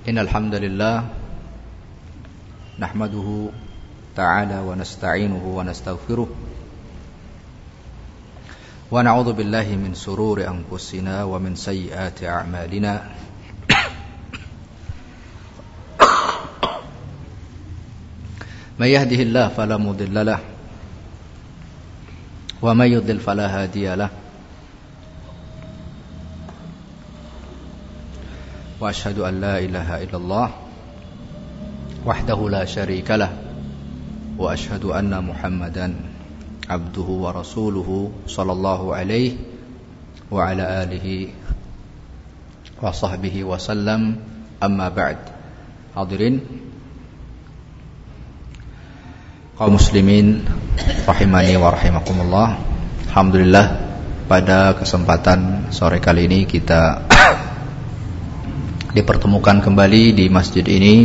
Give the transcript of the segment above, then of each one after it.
Innal hamdalillah nahmaduhu ta'ala wa nasta'inuhu wa nastaghfiruh wa na'udzu billahi min sururi anfusina wa min sayyiati a'malina may yahdihillahu fala mudilla lahu wa may yudlil fala hadiya lahu wa asyhadu an la ilaha illallah wahdahu la syarika lah wa asyhadu anna Muhammadan abduhu wa rasuluhu sallallahu alaihi wa ala alihi wa sahbihi wa sallam, amma ba'd. Hadirin kaum muslimin rahimani wa rahimakumullah. Alhamdulillah, pada kesempatan sore kali ini kita dipertemukan kembali di masjid ini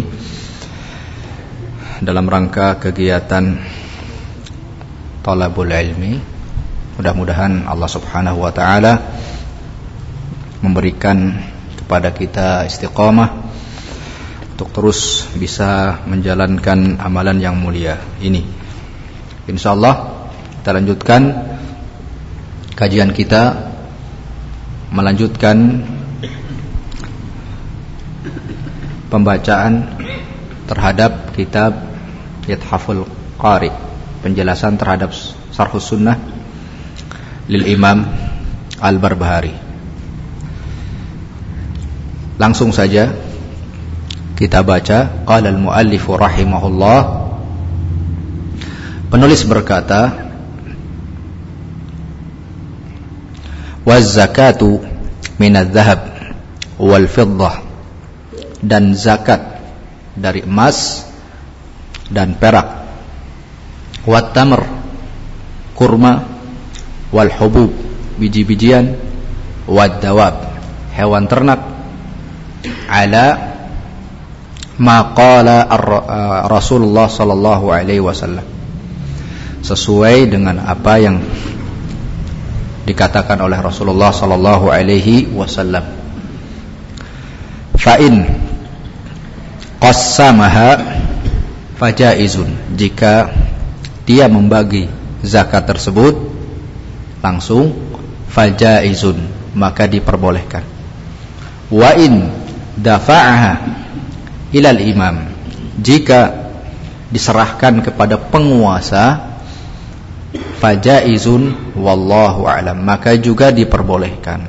dalam rangka kegiatan Thalabul Ilmi. Mudah-mudahan Allah Subhanahu wa taala memberikan kepada kita istiqamah untuk terus bisa menjalankan amalan yang mulia ini. Insyaallah kita lanjutkan kajian kita, melanjutkan pembacaan terhadap kitab Ithaful Qari, penjelasan terhadap Syarhus Sunnah lil Imam Al-Barbahari. Langsung saja kita baca. Qala al-muallif rahimahullah, penulis berkata, waz zakatu minadz zahab wal fiddah, dan zakat dari emas dan perak, wat tamr, kurma, wal hubub, biji-bijian, wad dawab, hewan ternak, ala ma qala Rasulullah sallallahu alaihi wasallam, sesuai dengan apa yang dikatakan oleh Rasulullah sallallahu alaihi wasallam. Fa in qassamaha fajaizun, jika dia membagi zakat tersebut langsung, fajaizun, maka diperbolehkan. Wa in dafa'aha ilal imam, jika diserahkan kepada penguasa, fajaizun wallahu a'lam, maka juga diperbolehkan.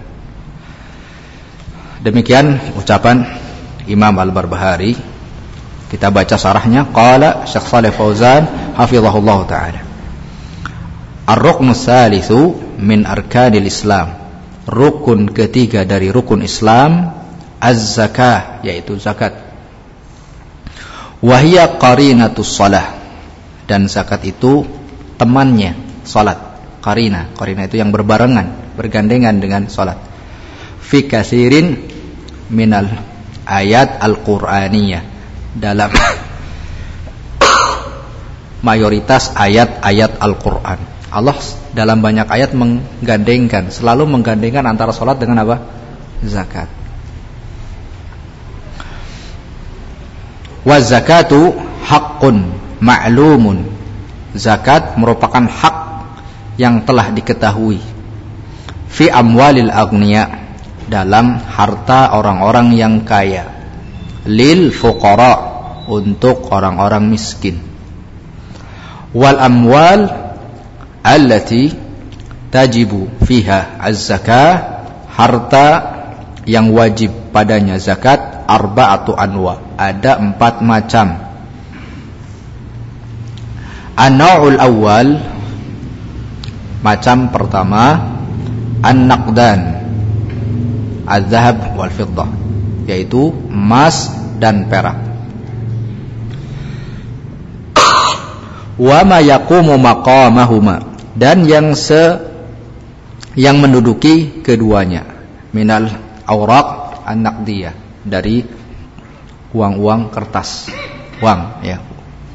Demikian ucapan Imam Al-Barbahari. Kita baca sarahnya. Qala Syekh Shalih Fauzan hafizahullah ta'ala, ar-ruknus salisu min arkanil Islam, rukun ketiga dari rukun Islam, az-zakah, yaitu zakat. Wa hiya qarinatus shalah, dan zakat itu temannya salat. Qarina itu yang berbarengan, bergandengan dengan salat. Fi katsirin minal ayat al-Qur'aniyah, dalam mayoritas ayat-ayat Al-Quran. Allah dalam banyak ayat menggandengkan, selalu menggandengkan antara salat dengan apa? Zakat. Wa zakatu haqqun ma'lumun, zakat merupakan hak yang telah diketahui. Fi amwalil aghniya, dalam harta orang-orang yang kaya. Lil fuqara, untuk orang-orang miskin. Wal amwal allati tajibu fiha az-zakah, harta yang wajib padanya zakat, arba'atu anwa, ada 4 macam. An-naw'ul awwal, macam pertama, an-naqdan, az-zahab wal fiddah, yaitu emas dan perak. Wa ma yaqumu maqamahuma, dan yang menduduki keduanya, minal awraq an-naqdiyah, dari uang-uang kertas, uang, ya.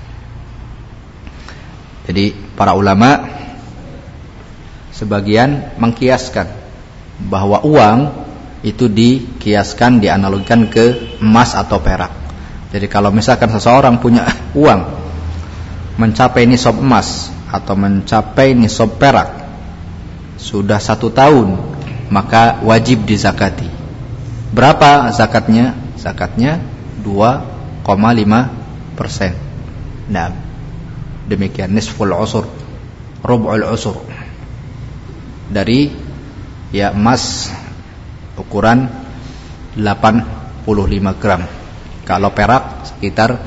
Jadi para ulama sebagian mengkiaskan bahwa uang itu dikiaskan, dianalogikan ke emas atau perak. Jadi kalau misalkan seseorang punya uang mencapai nisab emas atau mencapai nisab perak sudah 1 tahun, maka wajib dizakati. Berapa zakatnya? Zakatnya 2,5%. Nah, demikian nisful usur, rub'ul usur. Dari ya emas ukuran 85 gram. Kalau perak sekitar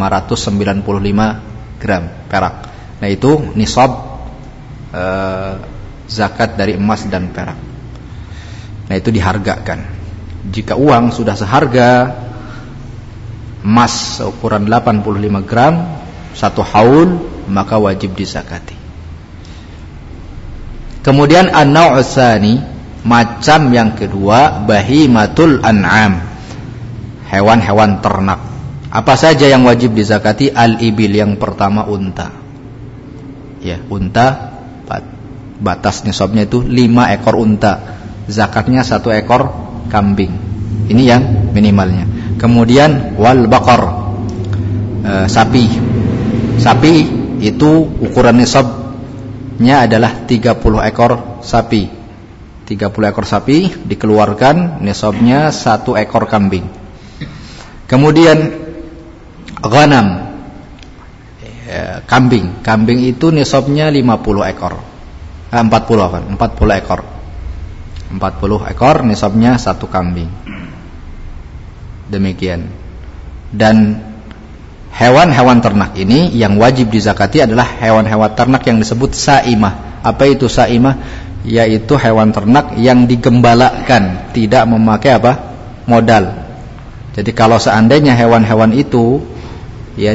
595 gram perak. Nah, itu nisab zakat dari emas dan perak. Nah, itu dihargakan. Jika uang sudah seharga emas ukuran 85 gram 1 haul, maka wajib dizakati. Kemudian an-naw'u tsani, macam yang kedua, bahimatul an'am, hewan-hewan ternak. Apa saja yang wajib dizakati? Al-ibil, yang pertama unta. Ya, unta batas nisabnya itu 5 ekor unta. Zakatnya 1 ekor kambing. Ini yang minimalnya. Kemudian wal baqar, sapi. Sapi itu ukuran nisabnya adalah 30 ekor sapi. 30 ekor sapi dikeluarkan, nisabnya 1 ekor kambing. Kemudian ghanam, kambing. Kambing itu nisabnya 50 ekor. 40 ekor. 40 ekor nisabnya 1 kambing. Demikian. Dan hewan-hewan ternak ini yang wajib dizakati adalah hewan-hewan ternak yang disebut saimah. Apa itu saimah? Yaitu hewan ternak yang digembalakan, tidak memakai modal. Jadi kalau seandainya hewan-hewan itu ya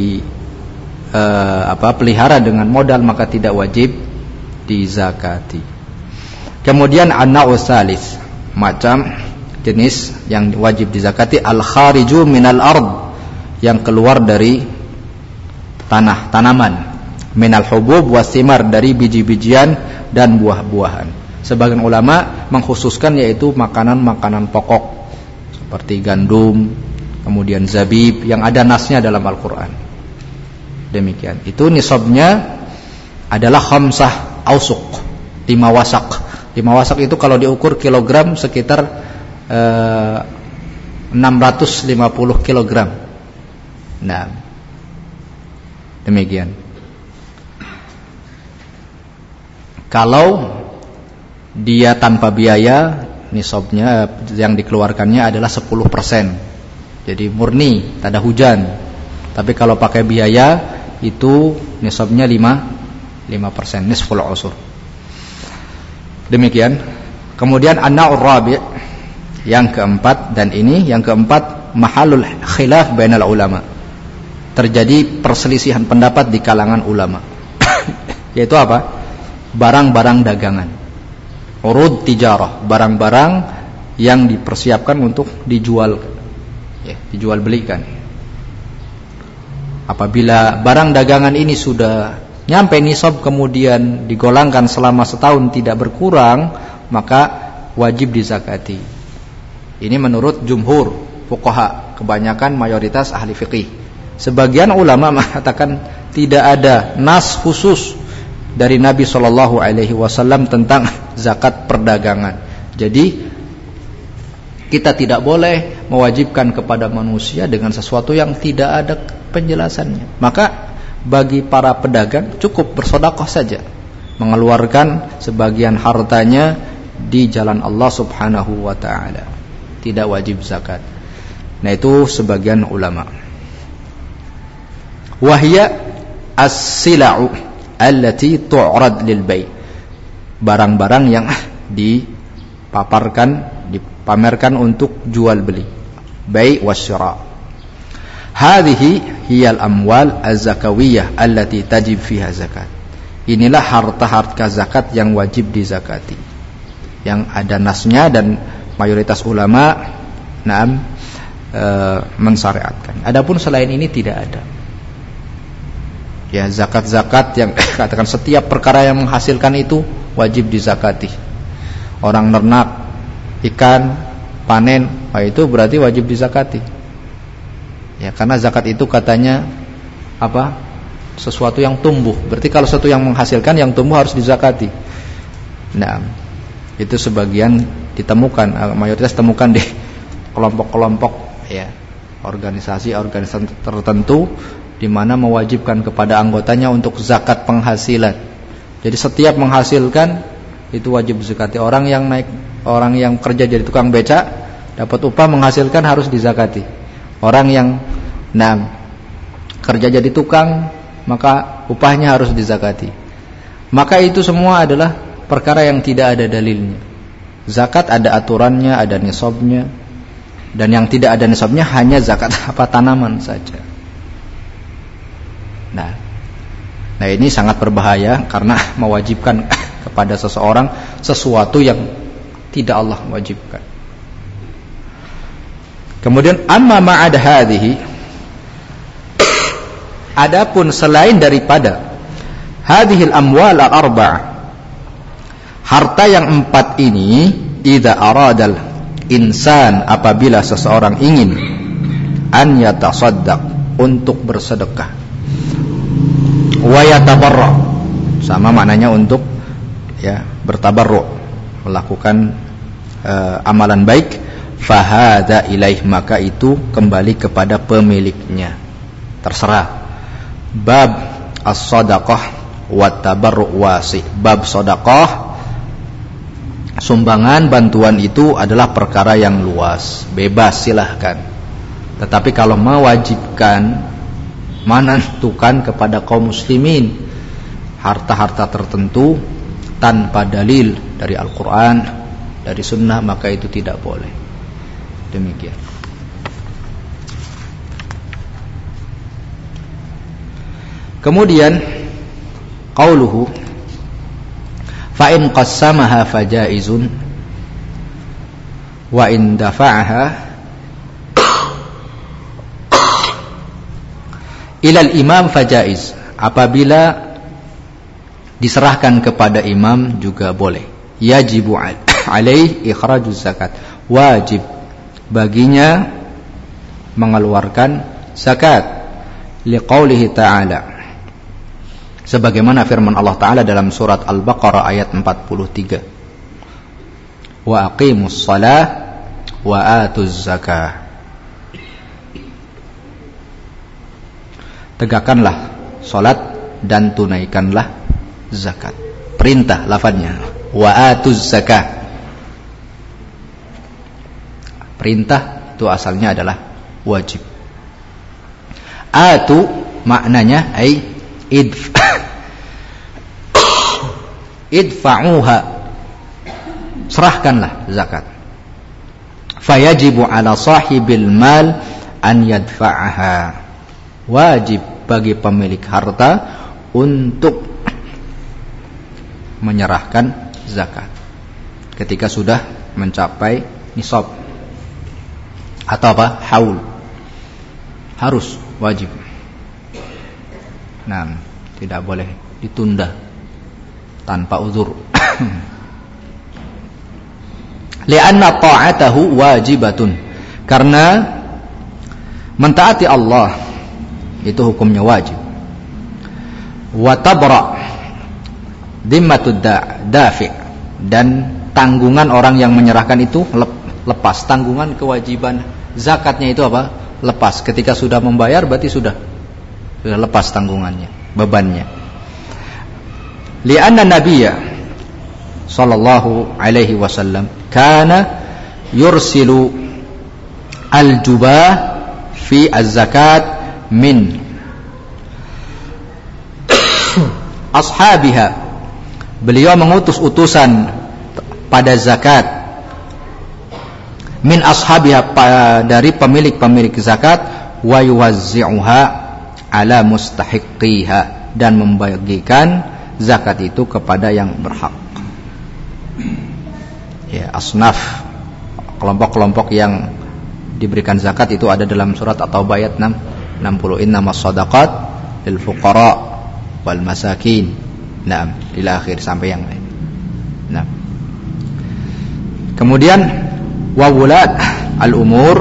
pelihara dengan modal, maka tidak wajib dizakati. Kemudian an-naw'u tsalits, macam jenis yang wajib dizakati, al-khariju minal ard, yang keluar dari tanah, tanaman, minal hubub wasimar, dari biji-bijian dan buah-buahan. Sebagian ulama mengkhususkan yaitu makanan-makanan pokok seperti gandum, kemudian zabib, yang ada nasnya dalam Al-Quran. Demikian. Itu nisabnya adalah khamsah ausuk, 5 wasak. 5 wasak itu kalau diukur kilogram sekitar 650 kilogram. Nah, demikian. Kalau dia tanpa biaya, nisabnya yang dikeluarkannya adalah 10%. Jadi murni, tak ada hujan. Tapi kalau pakai biaya, itu nisabnya 5%, nisful usur. Demikian. Kemudian an-naw'ur rabi', yang keempat, dan ini yang keempat mahalul khilaf bainal ulama. Terjadi perselisihan pendapat di kalangan ulama. Yaitu apa? Barang-barang dagangan. Urud tijarah, barang-barang yang dipersiapkan untuk dijual, ya, dijual belikan. Apabila barang dagangan ini sudah nyampe nisab kemudian digolangkan selama setahun tidak berkurang, maka wajib dizakati. Ini menurut jumhur fuqaha, kebanyakan mayoritas ahli fiqih. Sebagian ulama mengatakan tidak ada nas khusus dari Nabi SAW tentang zakat perdagangan. Jadi kita tidak boleh mewajibkan kepada manusia dengan sesuatu yang tidak ada penjelasannya. Maka bagi para pedagang cukup bersedekah saja, mengeluarkan sebagian hartanya di jalan Allah Subhanahu wa taala. Tidak wajib zakat. Nah, itu sebagian ulama. Wahya as-sila'u allati tu'rad lil bai'. Barang-barang yang dipaparkan, dipamerkan untuk jual beli. Bai' wasyira'. Hadhihi hiyal amwal az-zakawiyah allati tajib fiha zakat. Inilah harta-harta zakat yang wajib dizakati, yang ada nasnya dan mayoritas ulama mensyariatkan. Adapun selain ini tidak ada. Ya, zakat-zakat yang katakan setiap perkara yang menghasilkan itu wajib dizakati. Orang ternak ikan panen, itu berarti wajib dizakati. Ya, karena zakat itu katanya apa? Sesuatu yang tumbuh. Berarti kalau sesuatu yang menghasilkan, yang tumbuh harus dizakati. Nah, itu sebagian ditemukan, mayoritas temukan di kelompok-kelompok ya, organisasi tertentu di mana mewajibkan kepada anggotanya untuk zakat penghasilan. Jadi setiap menghasilkan itu wajib zakati. Orang yang kerja jadi tukang becak dapat upah menghasilkan harus dizakati. Orang yang kerja jadi tukang maka upahnya harus dizakati. Maka itu semua adalah perkara yang tidak ada dalilnya. Zakat ada aturannya, ada nisabnya. Dan yang tidak ada nisabnya hanya zakat tanaman saja. Nah ini sangat berbahaya karena mewajibkan kepada seseorang sesuatu yang tidak Allah wajibkan. Kemudian amma ma'ad hadhihi, adapun selain daripada hadhil amwal al-arba'ah, harta yang 4 ini, idza aradal insan, apabila seseorang ingin an yatasaddaq, untuk bersedekah, wa yatabarra, sama maknanya untuk ya bertabarru, melakukan amalan baik, fahadha ilaih, maka itu kembali kepada pemiliknya, terserah. Bab as-sadaqah wa tabarru wasi, bab sedekah, sumbangan, bantuan itu adalah perkara yang luas, bebas, silahkan. Tetapi kalau mewajibkan, menentukan kepada kaum muslimin harta-harta tertentu tanpa dalil dari Al-Quran, dari Sunnah, maka itu tidak boleh. Demikian. Kemudian qauluhu fa in qassamaha fajaizun wa in dafa'aha ila al-imam fajaiz, apabila diserahkan kepada imam juga boleh. Yajibu alaih ikhrajuz zakat, wajib baginya mengeluarkan zakat, liqaulihi ta'ala, sebagaimana firman Allah Ta'ala dalam surat Al-Baqarah ayat 43, wa aqimus shalah wa atuz zakah, tegakkanlah salat dan tunaikanlah zakat. Perintah lafadznya, wa atuz zakah. Perintah itu asalnya adalah wajib. Atu maknanya ay idfa'uha, serahkanlah zakat. Fayajibu ala sahibil mal an yadfa'aha, wajib bagi pemilik harta untuk menyerahkan zakat ketika sudah mencapai nisab atau haul, harus wajib. Nah, tidak boleh ditunda tanpa uzur. Li'anna ta'atahu wajibatun, karena mentaati Allah itu hukumnya wajib. Wa tabra dhimmatud dafi', dan tanggungan orang yang menyerahkan itu lepas. Tanggungan kewajiban zakatnya itu apa? Lepas. Ketika sudah membayar berarti sudah lepas tanggungannya, bebannya. Li'anna nabiyya sallallahu alaihi wasallam kana yursilu al-jubah fi az-zakat min ashabiha, beliau mengutus utusan pada zakat min ashabiha, dari pemilik-pemilik zakat, wa yuwazzi'uha ala mustahiqiha, dan membagikan zakat itu kepada yang berhak. Ya, asnaf, kelompok-kelompok yang diberikan zakat itu ada dalam surat At-Taubah ayat 60, innamas shadaqat lil fuqara wal masakin. Nah, ila akhir sampai yang lain. Nah, kemudian wa wulad al-umur,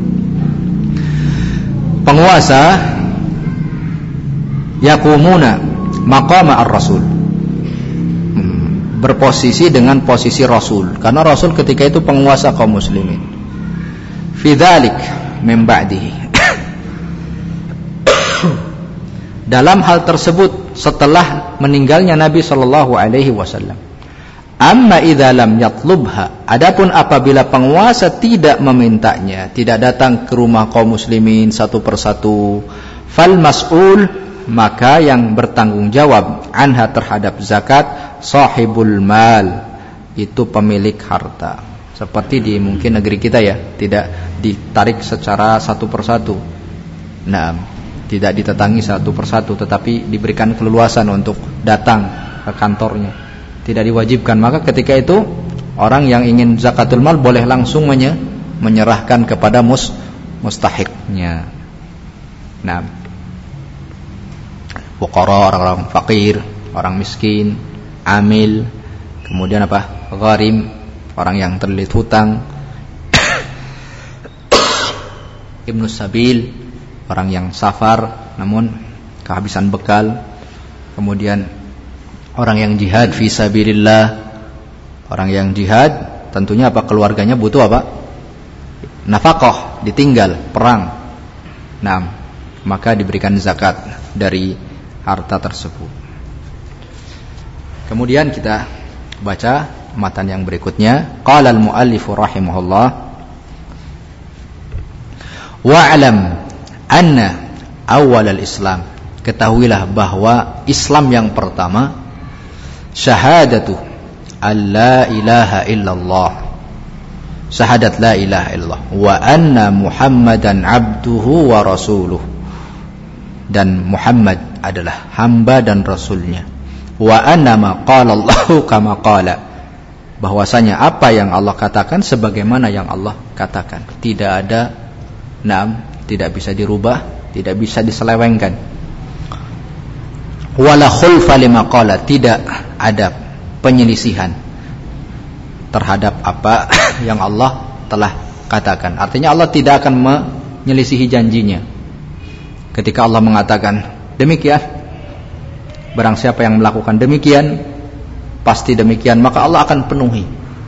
penguasa yaqumuna maqama ar-rasul, berposisi dengan posisi rasul, karena rasul ketika itu penguasa kaum muslimin. Fi dzalik min ba'dihi, dalam hal tersebut setelah meninggalnya Nabi sallallahu alaihi wasallam. Amma idza lam yatlubha, adapun apabila penguasa tidak memintanya, tidak datang ke rumah kaum muslimin satu persatu, fal mas'ul, maka yang bertanggung jawab anha terhadap zakat sahibul mal, itu pemilik harta. Seperti di mungkin negeri kita ya, tidak ditarik secara satu persatu. Nah, tidak ditetangi satu persatu, tetapi diberikan keleluasan untuk datang ke kantornya. Tidak diwajibkan. Maka ketika itu orang yang ingin zakatul mal boleh langsung menyerahkan kepada mustahiknya. Nah, fuqara, orang-orang fakir, orang miskin, amil, kemudian apa? Gharim, orang yang terlilit hutang, ibnu sabil, orang yang safar namun kehabisan bekal, kemudian orang yang jihad fi sabilillah, orang yang jihad tentunya apa, keluarganya butuh apa? Nafkah, ditinggal perang. Nah, maka diberikan zakat dari harta tersebut. Kemudian kita baca matan yang berikutnya. Qala al-muallifu rahimahullah, wa'lam anna awal al-islam, ketahuilah bahwa Islam yang pertama syahadatu alla ilaha illallah, syahadat la ilaha illallah, wa anna Muhammadan abduhu wa rasuluh, dan Muhammad adalah hamba dan rasulnya, wa anna ma qala Allahu kama qala, bahwasanya apa yang Allah katakan sebagaimana yang Allah katakan, tidak ada tidak bisa dirubah, tidak bisa diselewengkan. Wala khulfa lima qala, tidak ada penyelisihan terhadap apa yang Allah telah katakan. Artinya Allah tidak akan menyelisihi janjinya. Ketika Allah mengatakan demikian, barang siapa yang melakukan demikian, pasti demikian, maka Allah akan penuhi.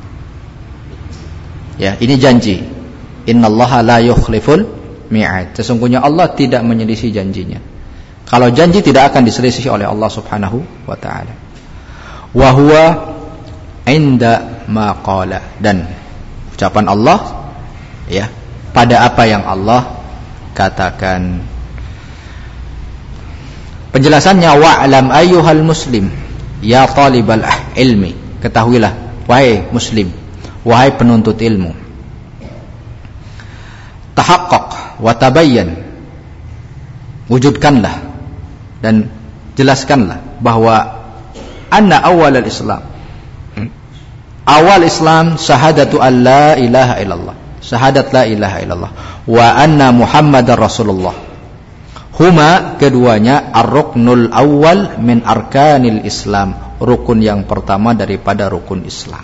Ya, ini janji. Innallaha la yukhliful mi'ad. Sesungguhnya Allah tidak menyelisih janjinya. Kalau janji tidak akan diselisih oleh Allah Subhanahu wa taala. Wa huwa inda ma qala, dan ucapan Allah ya pada apa yang Allah katakan. Penjelasannya, wa'lam ayyuhal muslim ya talibal ilmi, ketahuilah wahai muslim, wahai penuntut ilmu, tahaqqaq wa tabayyan, wujudkanlah dan jelaskanlah bahwa anna awal al-islam, awal Islam syahadatu an la ilaha illallah, syahadat la ilaha illallah, wa anna Muhammadar Rasulullah. Huma, keduanya, ar-ruknul awal min arkanil Islam, rukun yang pertama daripada rukun Islam.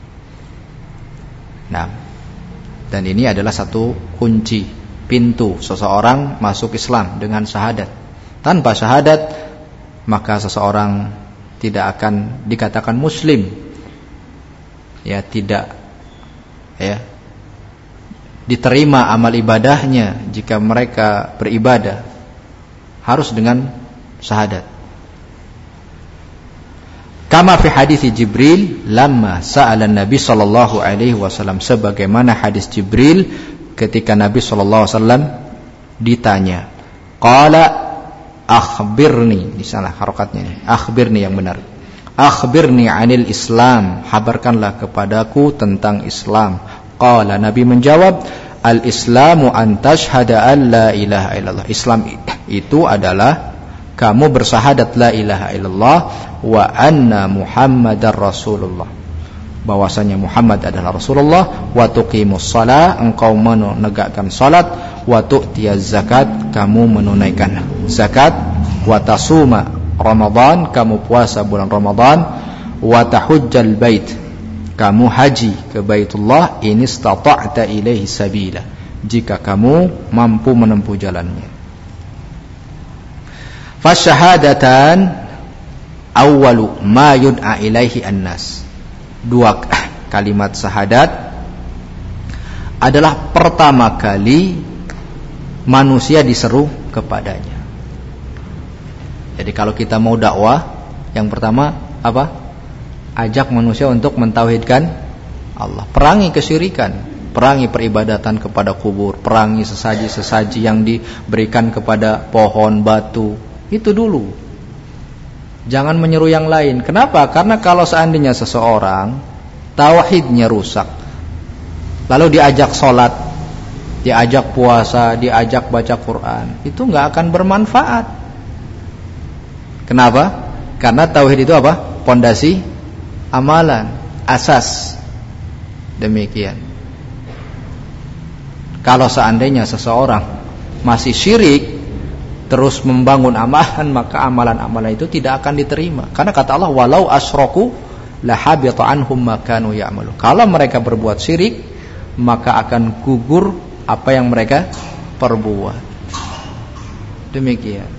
Nah, dan ini adalah satu kunci pintu seseorang masuk Islam dengan syahadat. Tanpa syahadat maka seseorang tidak akan dikatakan muslim. Ya, tidak diterima amal ibadahnya jika mereka beribadah harus dengan syahadat. Kama fi hadis Jibril lamma sa'ala Nabi sallallahu alaihi wasallam, sebagaimana hadis Jibril ketika Nabi sallallahu alaihi wasallam ditanya, qala akhbirni, di sana harokatnya ini, akhbirni yang benar, akhbirni anil Islam, habarkanlah kepadaku tentang Islam. Qala, Nabi menjawab, al-islamu an tashhada an la ilaha illallah, Islam itu adalah kamu bersyahadat la ilaha illallah wa anna Muhammadar Rasulullah, bahwasanya Muhammad adalah Rasulullah, wa tuqimus shalah, engkau menegakkan salat, wa tu'tiyaz zakat, kamu menunaikan zakat, wa tasuma Ramadan, kamu puasa bulan Ramadan, wa tahujjal bait, kamu haji ke Baitullah in istata'ta ilaihi sabila, jika kamu mampu menempuh jalannya. Fasyahadatan awwalu ma yud'a ilaihi an-nas. Dua kalimat syahadat adalah pertama kali manusia diseru kepadanya. Jadi kalau kita mau dakwah, yang pertama apa? Ajak manusia untuk mentauhidkan Allah. Perangi kesyirikan, perangi peribadatan kepada kubur, perangi sesaji-sesaji yang diberikan kepada pohon, batu. Itu dulu. Jangan menyeru yang lain. Kenapa? Karena kalau seandainya seseorang tauhidnya rusak, lalu diajak sholat, diajak puasa, diajak baca Quran, itu nggak akan bermanfaat. Kenapa? Karena tauhid itu apa? Pondasi amalan, asas. Demikian. Kalau seandainya seseorang masih syirik terus membangun amalan, maka amalan-amalan itu tidak akan diterima. Karena kata Allah, walau asyraku lahabita anhum ma kanu ya'malun. Kalau mereka berbuat syirik, maka akan gugur apa yang mereka perbuat. Demikian.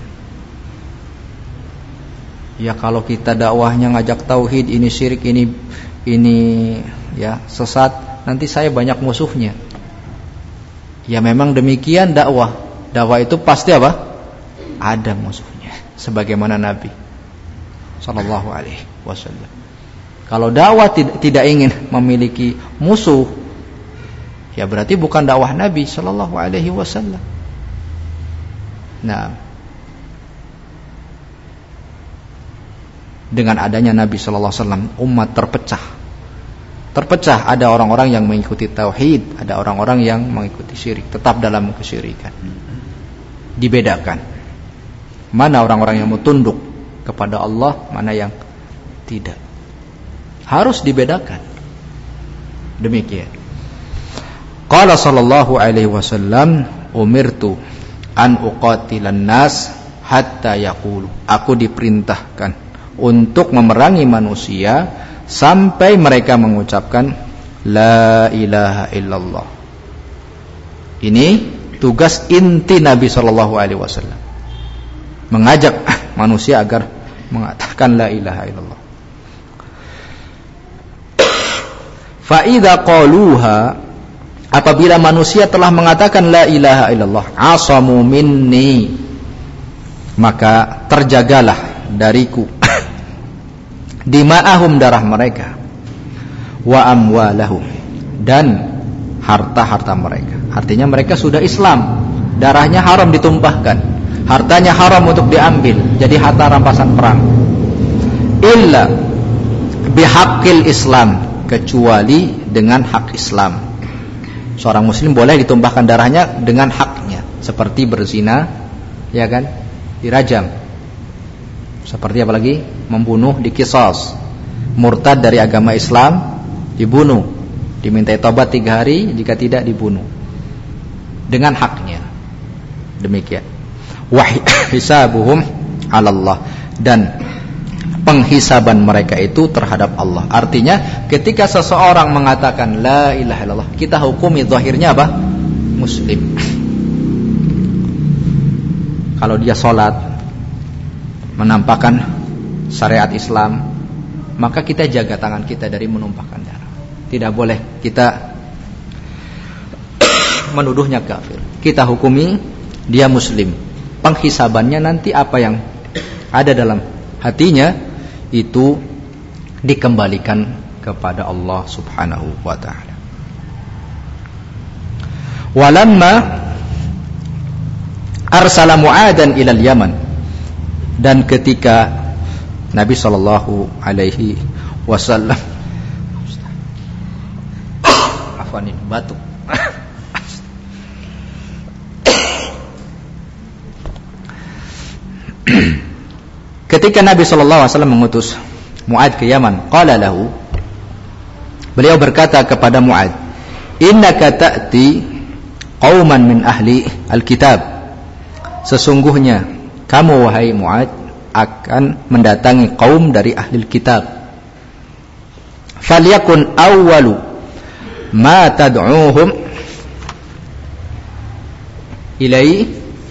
Ya kalau kita dakwahnya ngajak tauhid, ini syirik, ini ya sesat, nanti saya banyak musuhnya. Ya memang demikian dakwah. Dakwah itu pasti apa? Ada musuhnya, sebagaimana Nabi sallallahu alaihi wasallam. Kalau dakwah tidak ingin memiliki musuh, ya berarti bukan dakwah Nabi sallallahu alaihi wasallam. Nah, dengan adanya Nabi sallallahu alaihi wasallam, umat terpecah. Ada orang-orang yang mengikuti tauhid, ada orang-orang yang mengikuti syirik, tetap dalam kesyirikan. Dibedakan mana orang-orang yang mau tunduk kepada Allah, mana yang tidak. Harus dibedakan. Demikian. Qala sallallahu alaihi wasallam, umirtu an uqatilan nas hatta yaqulu. Aku diperintahkan untuk memerangi manusia sampai mereka mengucapkan la ilaha illallah. Ini tugas inti Nabi sallallahu alaihi wasallam. Mengajak manusia agar mengatakan la ilaha illallah. Fa idza qaluha, apabila manusia telah mengatakan la ilaha illallah, asamu minni, maka terjagalah dariku dima'ahum, darah mereka, wa amwalahum, dan harta-harta mereka. Artinya mereka sudah Islam, darahnya haram ditumpahkan, hartanya haram untuk diambil, jadi harta rampasan perang. Illa bihaqqil Islam, kecuali dengan hak Islam. Seorang muslim boleh ditumpahkan darahnya dengan haknya, seperti berzina, ya kan, dirajam. Seperti apalagi membunuh, diqisas. Murtad dari agama Islam dibunuh, dimintai tobat 3 hari, jika tidak dibunuh dengan haknya. Demikian. Wa hisabuhum 'ala Allah, dan penghisaban mereka itu terhadap Allah. Artinya ketika seseorang mengatakan la ilaha illallah, kita hukumi zahirnya apa? Muslim. Kalau dia sholat menampakkan syariat Islam, maka kita jaga tangan kita dari menumpahkan darah. Tidak boleh kita menuduhnya kafir. Kita hukumi dia muslim. Penghisabannya nanti apa yang ada dalam hatinya itu dikembalikan kepada Allah Subhanahu wa ta'ala. Walamma arsala Mu'adan ilal Yaman, dan ketika Nabi sallallahu alaihi wasallam afwan, batuk. Ketika Nabi sallallahu alaihi wasallam mengutus Mu'ad ke Yaman, qala lahu, beliau berkata kepada Mu'ad, innaka ta'ti qauman min ahli alkitab, sesungguhnya kamu wahai Mu'ad akan mendatangi kaum dari ahli kitab. falyakun awwalu ma tad'uuhum ilai,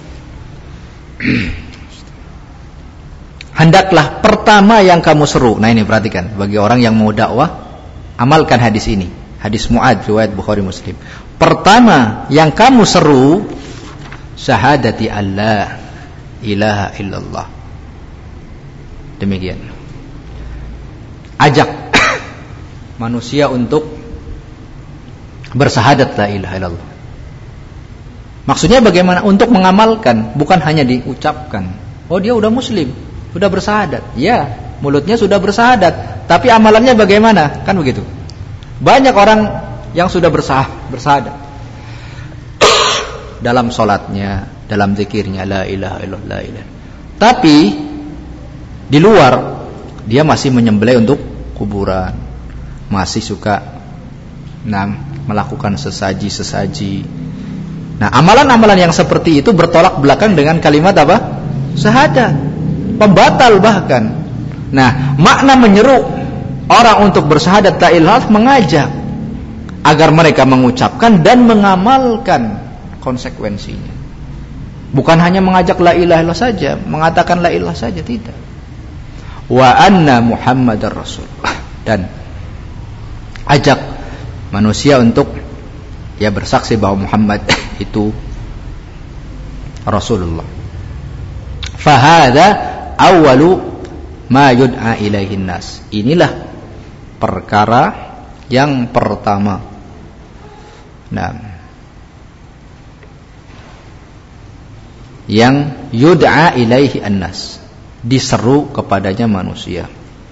hendaklah pertama yang kamu seru. Nah ini perhatikan, bagi orang yang mau dakwah, amalkan hadis ini, hadis Mu'adz riwayat Bukhari Muslim. Pertama yang kamu seru, syahadati alla ilaha illallah. Demikian, ajak manusia untuk bersahadat la ilaha illallah. Maksudnya bagaimana? Untuk mengamalkan, bukan hanya diucapkan. Oh dia udah muslim, sudah bersahadat. Ya, mulutnya sudah bersahadat, tapi amalannya bagaimana? Kan begitu. Banyak orang yang sudah bersahadat dalam sholatnya, dalam zikirnya la ilaha illallah, la ilaha. Tapi di luar dia masih menyembelih untuk kuburan, masih suka melakukan sesaji. Nah, amalan-amalan yang seperti itu bertolak belakang dengan kalimat apa? Syahadat. Pembatal bahkan. Nah, makna menyeru orang untuk bersyahadat la ilaha illallah, mengajak agar mereka mengucapkan dan mengamalkan konsekuensinya. Bukan hanya mengajak la ilaha illallah saja, mengatakan la ilaha saja, tidak. Wa anna Muhammadar Rasul. Dan ajak manusia untuk bersaksi bahwa Muhammad itu Rasulullah. Fahada awwalu ma yud'a ilaihin nas. Inilah perkara yang pertama. Yang yud'a ilaihi an-nas, diseru kepadanya manusia.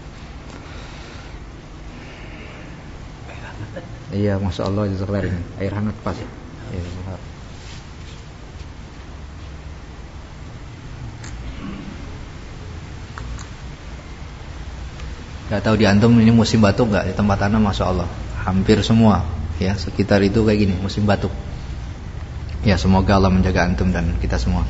Iya, masya Allah, jazakallahu khairan. Air hangat pas. Iya, benar. Gak tahu di antum ini musim batuk gak? Di tempat ana masya Allah hampir semua ya sekitar itu kayak gini, musim batuk. Ya, semoga Allah menjaga antum dan kita semua.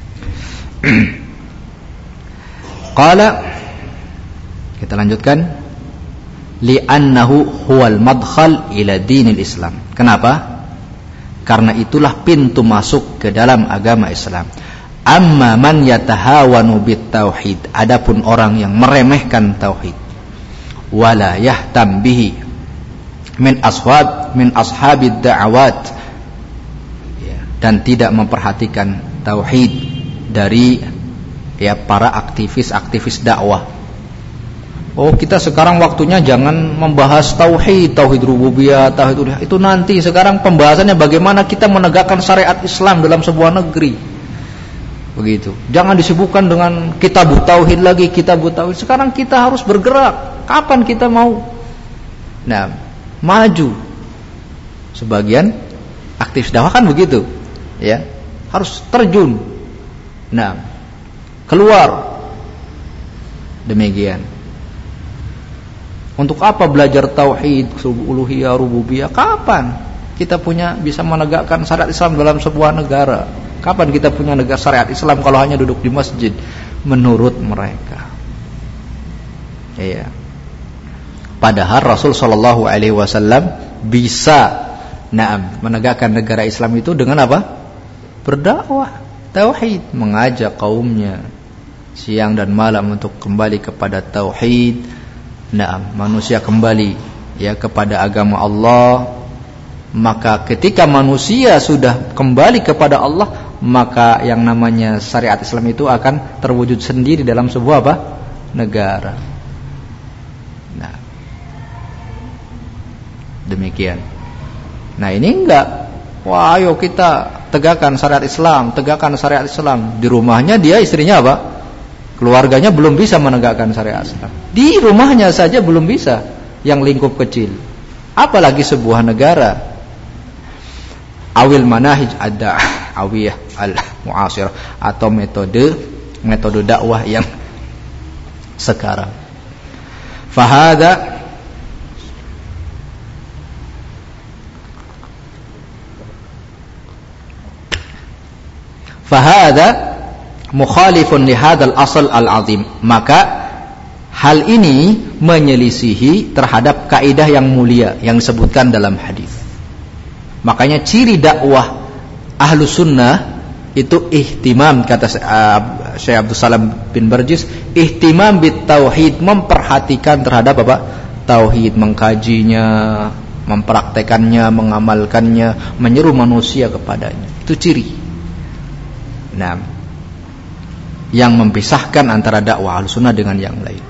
Qala, kita lanjutkan. Li'annahu huwal madkhal ila dinil Islam. Kenapa? Karena itulah pintu masuk ke dalam agama Islam. Amma man yatahawanu bit tauhid, adapun orang yang meremehkan tauhid, wala yahtam bihi min ashabid da'awat, dan tidak memperhatikan tauhid dari para aktivis dakwah. Oh, kita sekarang waktunya jangan membahas tauhid rububiyah, tauhid uluhiyah. Itu nanti, sekarang pembahasannya bagaimana kita menegakkan syariat Islam dalam sebuah negeri. Begitu. Jangan disibukkan dengan kitab tauhid lagi, kitab tauhid. Sekarang kita harus bergerak. Kapan kita mau maju? Sebagian aktivis dakwah kan begitu, ya. Harus terjun. Keluar. Demikian. Untuk apa belajar tauhid, uluhiyah, rububiyah? Kapan kita bisa menegakkan syariat Islam dalam sebuah negara? Kapan kita punya negara syariat Islam kalau hanya duduk di masjid menurut mereka? Iya. Padahal Rasul sallallahu alaihi wasallam bisa menegakkan negara Islam itu dengan apa? Berdakwah tauhid, mengajak kaumnya siang dan malam untuk kembali kepada tauhid. Manusia kembali kepada agama Allah. Maka ketika manusia sudah kembali kepada Allah, maka yang namanya syariat Islam itu akan terwujud sendiri dalam sebuah negara. Demikian. Ini enggak. Wah, ayo kita tegakkan syariat Islam, Di rumahnya dia, istrinya apa? Keluarganya belum bisa menegakkan syariat Islam. Di rumahnya saja belum bisa, yang lingkup kecil. Apalagi sebuah negara. Awil manahij ad-da'awiyah al-mu'asirah, atau metode dakwah yang sekarang. Fahada mukhalifun li hadzal asal al-azim. Maka Hal ini menyelisihi terhadap kaidah yang mulia yang disebutkan dalam hadis. Makanya ciri dakwah Ahlus Sunnah itu ihtimam, kata Syekh Abdul Salam bin Barjis, ihtimam bit tauhid, memperhatikan terhadap apa? Tauhid, mengkajinya, mempraktekannya, mengamalkannya, menyeru manusia kepadanya. Itu ciri. Nah, yang mempisahkan antara dakwah Ahlus Sunnah dengan yang lain.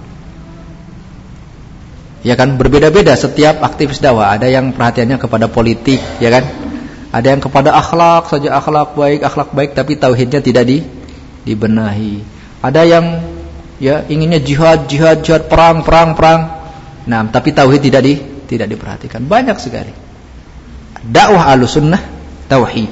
Ya kan, berbeda-beda setiap aktivis dakwah. Ada yang perhatiannya kepada politik, ya kan? Ada yang kepada akhlak saja, akhlak baik, tapi tauhidnya tidak dibenahi. Ada yang ya inginnya jihad, perang. Nah, tapi tauhid tidak diperhatikan. Banyak sekali. Dakwah Ahlus Sunnah tauhid.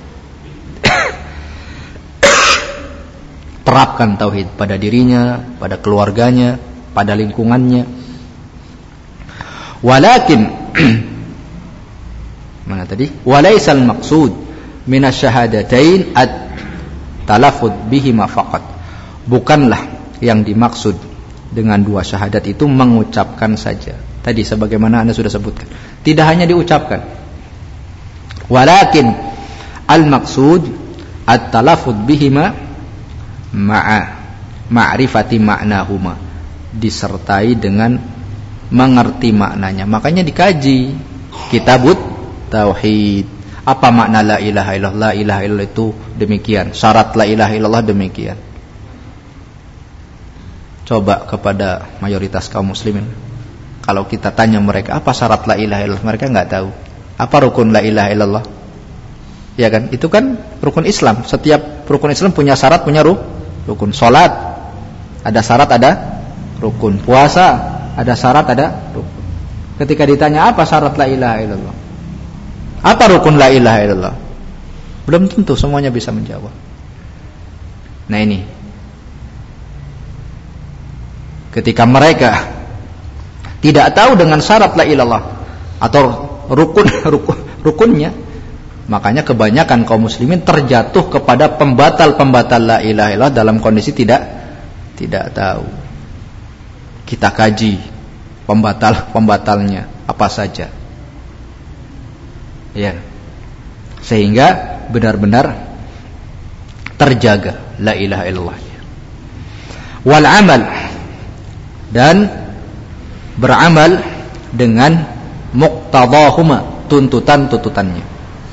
Terapkan tauhid pada dirinya, pada keluarganya, pada lingkungannya. Walakin mana tadi? Walaisal maqsud minasyahadatain at-talaffuz bihima faqat. Bukanlah yang dimaksud dengan dua syahadat itu mengucapkan saja. Tadi sebagaimana Anda sudah sebutkan, tidak hanya diucapkan. Walakin al-maqsud at-talaffuz bihima ma'a ma'rifati ma'nahuma, disertai dengan mengerti maknanya. Makanya dikaji kitabut tauhid. Apa makna la ilaha illallah? La ilaha illallah itu demikian. Syarat la ilaha illallah demikian. Coba kepada mayoritas kaum muslimin, kalau kita tanya mereka apa syarat la ilaha illallah, mereka enggak tahu. Apa rukun la ilaha illallah? Ya kan? Itu kan rukun Islam. Setiap rukun Islam punya syarat, punya rukun. Salat ada syarat, ada rukun. Puasa ada syarat, ada rukun. Ketika ditanya apa syarat la ilaha illallah, apa rukun la ilaha illallah, belum tentu semuanya bisa menjawab. Nah ini, ketika mereka tidak tahu dengan syarat la ilallah atau rukunnya, makanya kebanyakan kaum muslimin terjatuh kepada pembatal la ilaha illallah dalam kondisi tidak tahu. Kita kaji pembatalnya apa saja, ya, sehingga benar-benar terjaga la ilaha illallah. Wal amal, dan beramal dengan muqtadahuma, tuntutannya.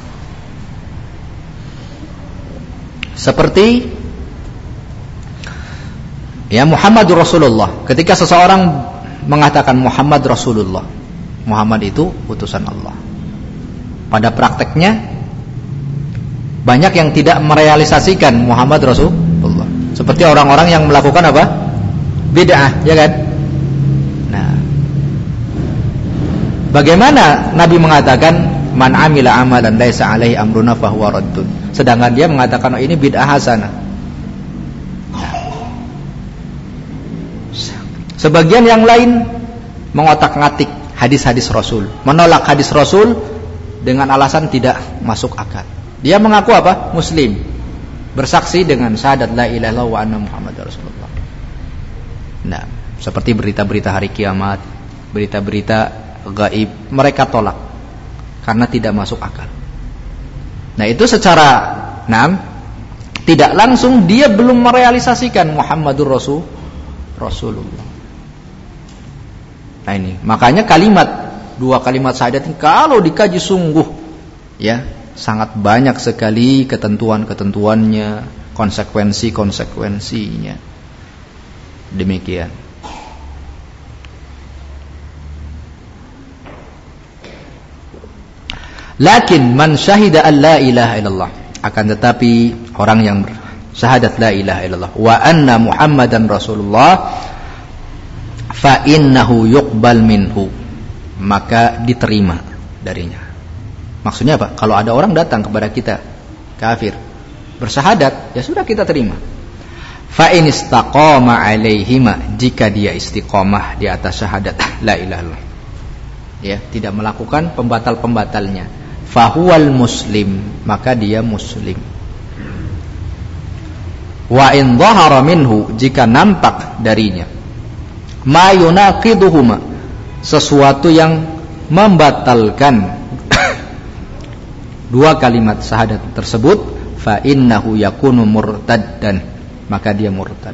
Seperti ya Muhammadur Rasulullah. Ketika seseorang mengatakan Muhammad Rasulullah, Muhammad itu utusan Allah, pada prakteknya banyak yang tidak merealisasikan Muhammad Rasulullah. Seperti orang-orang yang melakukan apa? Bid'ah, ya kan? Nah, bagaimana Nabi mengatakan man amila amalan laisa alaihi amruna fahuwa raddun, sedangkan dia mengatakan oh, ini bid'ah hasanah. Sebagian yang lain mengotak-ngatik hadis-hadis Rasul, menolak hadis Rasul dengan alasan tidak masuk akal. Dia mengaku apa? Muslim, bersaksi dengan syahadat la ilaha illallah wa anna Muhammadar Rasulullah. Nah, seperti berita-berita hari kiamat, berita-berita gaib, mereka tolak karena tidak masuk akal. Nah, itu secara tidak langsung dia belum merealisasikan Muhammadur Rasulullah. Nah ini, makanya dua kalimat syahadat ini kalau dikaji sungguh, ya, sangat banyak sekali ketentuan-ketentuannya, konsekuensinya. Demikian. Lakin man syahida an la ilaha illallah, akan tetapi orang yang syahadat la ilaha illallah wa anna Muhammadan Rasulullah, fa innahu yuqbal minhu, maka diterima darinya. Maksudnya apa? Kalau ada orang datang kepada kita kafir bersyahadat, ya sudah kita terima. Fa in istaqama alaihima, jika dia istiqomah di atas syahadat la ilaha illallah, ya, tidak melakukan pembatal-pembatalnya, fahuwal muslim, maka dia muslim. Wa in dhahara minhu, jika nampak darinya ma yunaqiduhuma, sesuatu yang membatalkan dua kalimat syahadat tersebut, fa innahu yakunu murtaddan, maka dia murtad.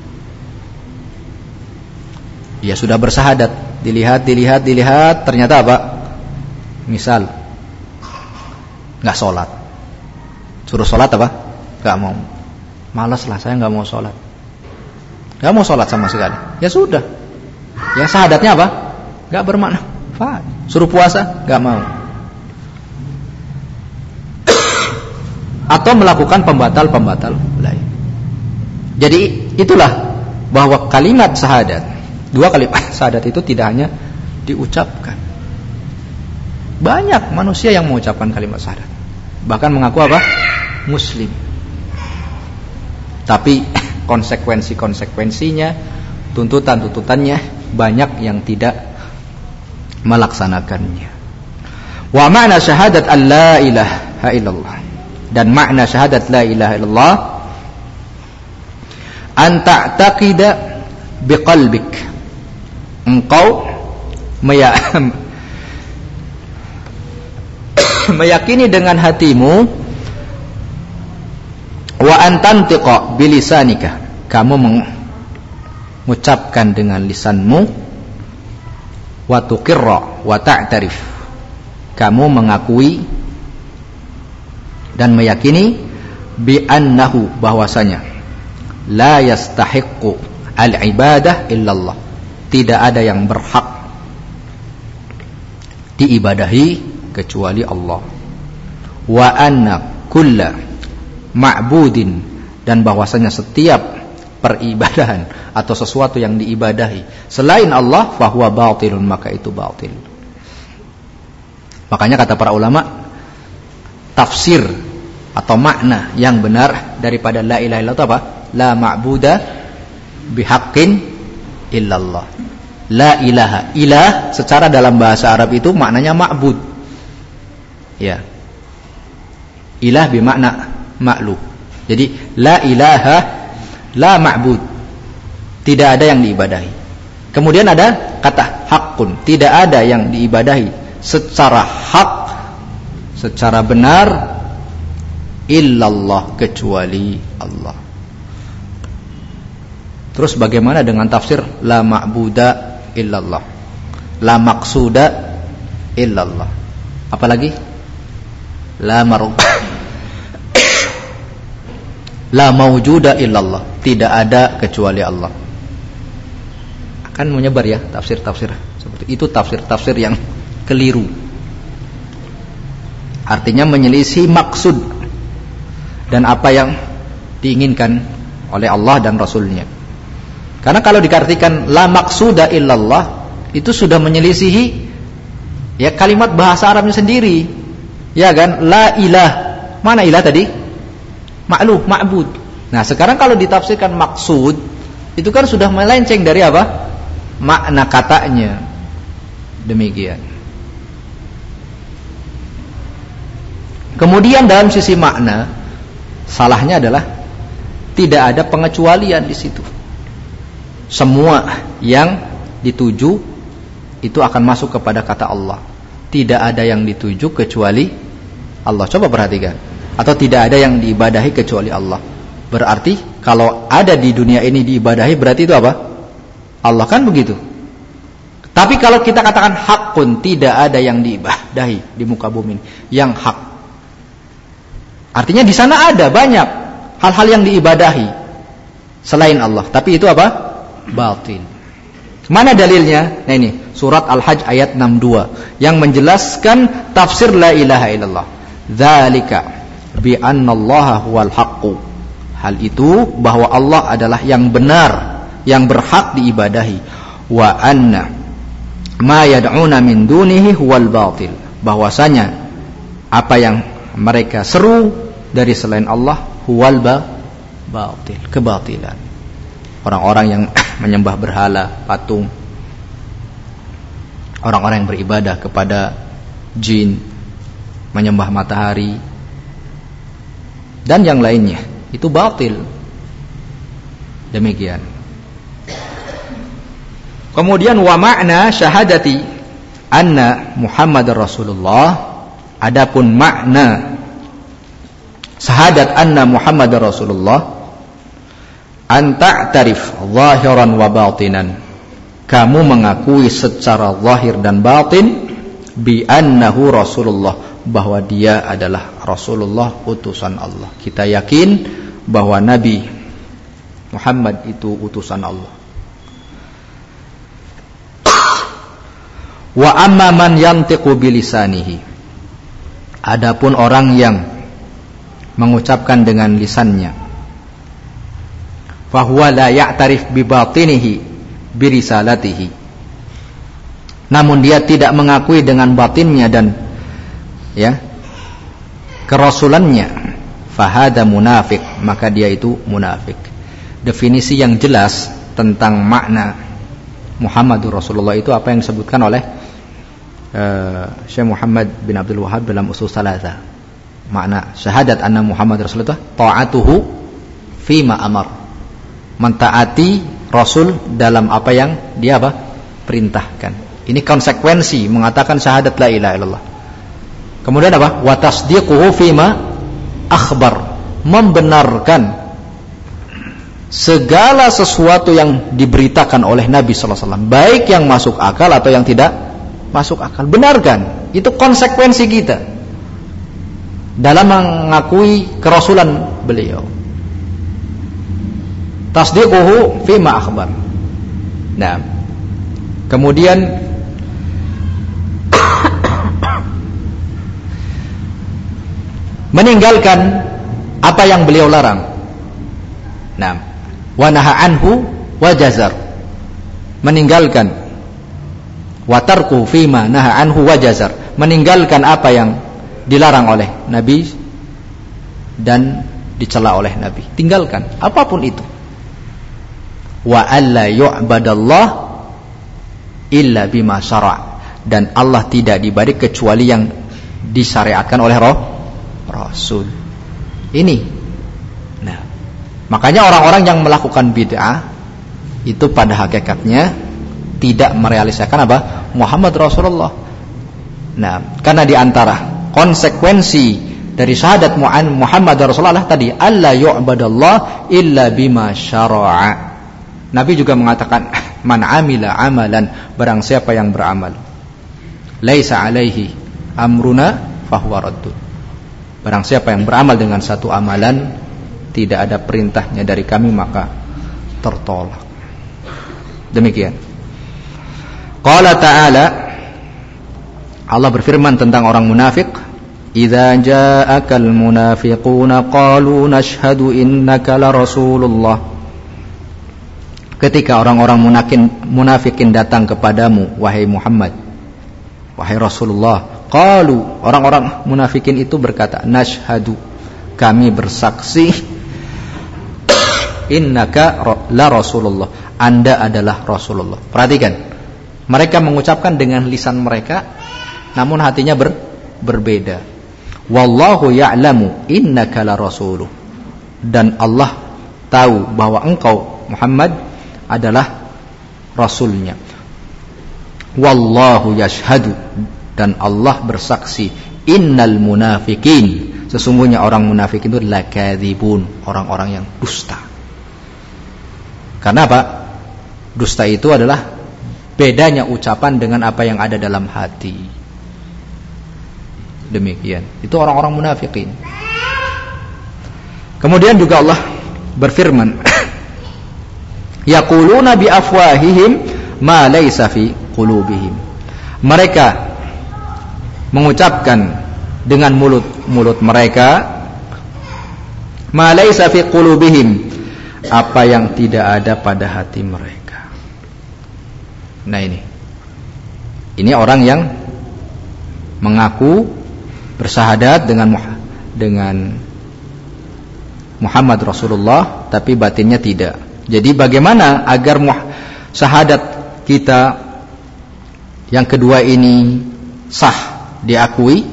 Dia sudah bersahadat, dilihat, ternyata apa? Misal nggak sholat, suruh sholat apa? Nggak mau, malas lah, saya nggak mau sholat, nggak mau sholat sama sekali. Ya sudah, ya syahadatnya apa? Nggak bermakna. Suruh puasa, nggak mau. Atau melakukan pembatal lain. Jadi itulah bahwa kalimat syahadat, dua kalimat syahadat itu tidak hanya diucapkan. Banyak manusia yang mengucapkan kalimat syahadat, bahkan mengaku apa? Muslim. Tapi konsekuensinya, tuntutannya banyak yang tidak melaksanakannya. Wa ma'na syahadat an la ilaha illallah, dan makna syahadat la ilaha illallah an ta'taqida biqalbik, engkau meyakini dengan hatimu, wa an tantiqa bilisanika, kamu mengucapkan dengan lisanmu, wa tuqirra wa ta'tarif, kamu mengakui dan meyakini, bi annahu, bahwasanya la yastahiqqu al-ibadah illallah, tidak ada yang berhak diibadahi kecuali Allah, wa anna kulla ma'budin, dan bahwasanya setiap peribadahan atau sesuatu yang diibadahi selain Allah, fahuwa batilun, maka itu batil. Makanya kata para ulama, tafsir atau makna yang benar daripada la ilaha illallah itu apa? La ma'buda bihaqqin illallah. La ilaha, ilah secara dalam bahasa Arab itu maknanya ma'bud. Ya. Ilah bermakna makhluk. Jadi la ilaha, la ma'bud, tidak ada yang diibadahi. Kemudian ada kata haqqun, tidak ada yang diibadahi secara hak, secara benar, illallah, kecuali Allah. Terus bagaimana dengan tafsir la ma'buda illallah, la maqsuda illallah, apalagi la la mawjuda illallah, tidak ada kecuali Allah. Akan menyebar ya tafsir-tafsir seperti itu, tafsir-tafsir yang keliru. Artinya menyelisih maksud dan apa yang diinginkan oleh Allah dan Rasulnya. Karena kalau diartikan la maqsuda illallah, itu sudah menyelisihi ya kalimat bahasa Arabnya sendiri. Ya kan? La ilah. Mana ilah tadi? Ma'luh, ma'bud. Nah, sekarang kalau ditafsirkan maksud, itu kan sudah melenceng dari apa? Makna katanya. Demikian. Kemudian dalam sisi makna, salahnya adalah tidak ada pengecualian di situ. Semua yang dituju itu akan masuk kepada kata Allah. Tidak ada yang dituju kecuali Allah. Coba perhatikan. Atau tidak ada yang diibadahi kecuali Allah. Berarti kalau ada di dunia ini diibadahi, berarti itu apa? Allah, kan begitu. Tapi kalau kita katakan hakun, tidak ada yang diibadahi di muka bumi yang hak, artinya di sana ada banyak hal-hal yang diibadahi selain Allah, tapi itu apa? Batil. Mana dalilnya? Nah ini surat Al-Hajj ayat 62 yang menjelaskan tafsir la ilaha illallah. Dzalika bi annallaha huwal haqqu. Hal itu bahwa Allah adalah yang benar, yang berhak diibadahi. Wa anna ma yad'una min dunihi huwal batil. Bahwasanya apa yang mereka seru dari selain Allah huwal batil, kebatilan. Orang-orang yang menyembah berhala, patung, orang-orang yang beribadah kepada jin, menyembah matahari, dan yang lainnya, itu batil. Demikian. Kemudian wa ma'na syahadati anna Muhammadar Rasulullah, adapun makna syahadat anna Muhammadar Rasulullah, an ta'tarif zahiran wa batinan, kamu mengakui secara zahir dan batin, bi annahu Rasulullah, bahwa dia adalah Rasulullah, utusan Allah. Kita yakin bahwa Nabi Muhammad itu utusan Allah. Wa amma man yantiqu bilisanihi, adapun orang yang mengucapkan dengan lisannya, fahuwa la ya'tarif bi batinihi bi risalatihi, namun dia tidak mengakui dengan batinnya dan kerasulannya, fahada munafik, maka dia itu munafik. Definisi yang jelas tentang makna Muhammadur Rasulullah itu apa yang disebutkan oleh Syekh Muhammad bin Abdul Wahhab dalam Ushul Tsalatsa. Makna syahadat anna Muhammad Rasulullah, ta'atuhu fima amar, mentaati Rasul dalam apa yang dia perintahkan. Ini konsekuensi mengatakan syahadat la ilaha illallah. Kemudian wa tasdiquhu fima akhbar, membenarkan segala sesuatu yang diberitakan oleh Nabi sallallahu alaihi wasallam, baik yang masuk akal atau yang tidak masuk akal. Benarkan. Itu konsekuensi kita dalam mengakui kerasulan beliau. Tasdiquhu fima akhbar. Nah, kemudian meninggalkan apa yang beliau larang. Nah, wa naha anhu wa jazar, meninggalkan, wa tarku fima naha anhu wa jazar, meninggalkan apa yang dilarang oleh Nabi dan dicela oleh Nabi. Tinggalkan apapun itu. Wa alla yu'badallah illa bima syara', dan Allah tidak diibadai kecuali yang disyariatkan oleh Rasul. Ini. Nah, makanya orang-orang yang melakukan bid'ah itu pada hakikatnya tidak merealisasikan Muhammad Rasulullah. Nah, karena di antara konsekuensi dari syahadat Muhammad Rasulullah tadi, alla yu'badallah illa bima syara'a. Nabi juga mengatakan, man amila amalan, barang siapa yang beramal, laisa alaihi amruna fahuwa raddun, barang siapa yang beramal dengan satu amalan tidak ada perintahnya dari kami, maka tertolak. Demikian. Qala ta'ala, Allah berfirman tentang orang munafik, idza ja'akal munafiquna qalu nashhadu innaka la rasulullah. Ketika orang-orang munafikin datang kepadamu, wahai Muhammad, wahai Rasulullah, qalu, orang-orang munafikin itu berkata, nashhadu, kami bersaksi, innaka la rasulullah, Anda adalah Rasulullah. Perhatikan, mereka mengucapkan dengan lisan mereka, namun hatinya berbeda. Wallahu ya'lamu innaka la rasuluh, dan Allah tahu bahwa engkau Muhammad adalah Rasulnya. Wallahu yashhadu, dan Allah bersaksi, innal munafikin, sesungguhnya orang munafik itu lakadzibun, orang-orang yang dusta. Karena apa? Dusta itu adalah bedanya ucapan dengan apa yang ada dalam hati. Demikian. Itu orang-orang munafikin. Kemudian juga Allah berfirman, yaquluna bi afwahihim ma laysa fi qulubihim. Mereka mengucapkan dengan mulut mereka ma laysa fi qulubihim, apa yang tidak ada pada hati mereka. Nah, ini orang yang mengaku bersyahadat dengan Muhammad Rasulullah, tapi batinnya tidak. Jadi bagaimana agar syahadat kita yang kedua ini sah, diakui,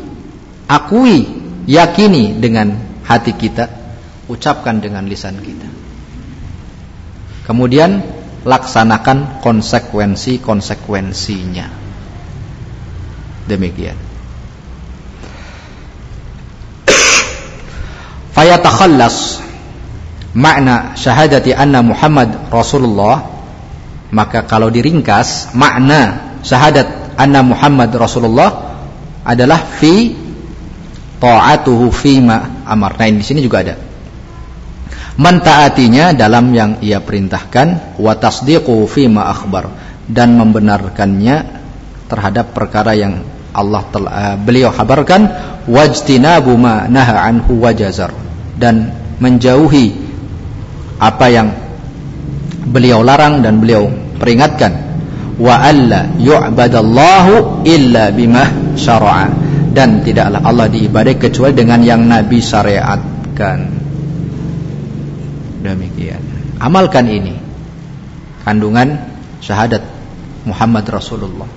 yakini dengan hati kita, ucapkan dengan lisan kita. Kemudian laksanakan konsekuensinya. Demikian. Fayatakhallas makna syahadati anna Muhammad Rasulullah, maka kalau diringkas makna syahadat anna Muhammad Rasulullah adalah fi ta'atuhu fima amar. Nah, di sini juga ada mentaatinya dalam yang ia perintahkan, wa tasdiqu fima akhbar, dan membenarkannya terhadap perkara yang beliau kabarkan, wajtinabu ma naha anhu wajazar, dan menjauhi apa yang beliau larang dan beliau peringatkan, wa alla yu'badallahu illa bima syara'a, dan tidaklah Allah diibadai kecuali dengan yang Nabi syariatkan. Demikian. Amalkan ini, kandungan syahadat Muhammad Rasulullah.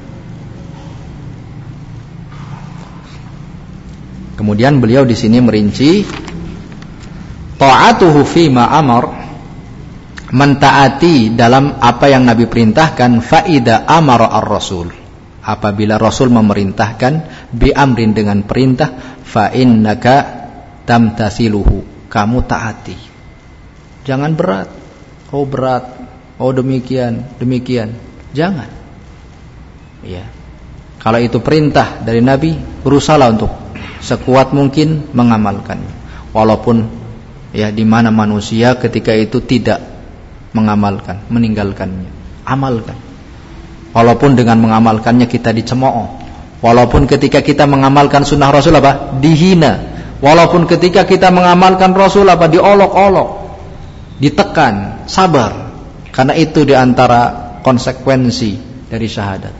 Kemudian beliau di sini merinci ta'atuhu fima amar, mentaati dalam apa yang Nabi perintahkan, faida amara ar-rasul, apabila Rasul memerintahkan, bi amrin dengan perintah, fa innaka tamtasiluhu, kamu taati. Jangan berat. Oh berat. Oh demikian. Jangan. Ya. Kalau itu perintah dari Nabi, berusahalah untuk sekuat mungkin mengamalkannya. Walaupun ya di mana manusia ketika itu tidak mengamalkan, meninggalkannya. Amalkan. Walaupun dengan mengamalkannya kita dicemooh. Walaupun ketika kita mengamalkan sunnah Rasul apa? Dihina. Walaupun ketika kita mengamalkan Rasul apa? Diolok-olok, ditekan, sabar. Karena itu diantara konsekuensi dari syahadat.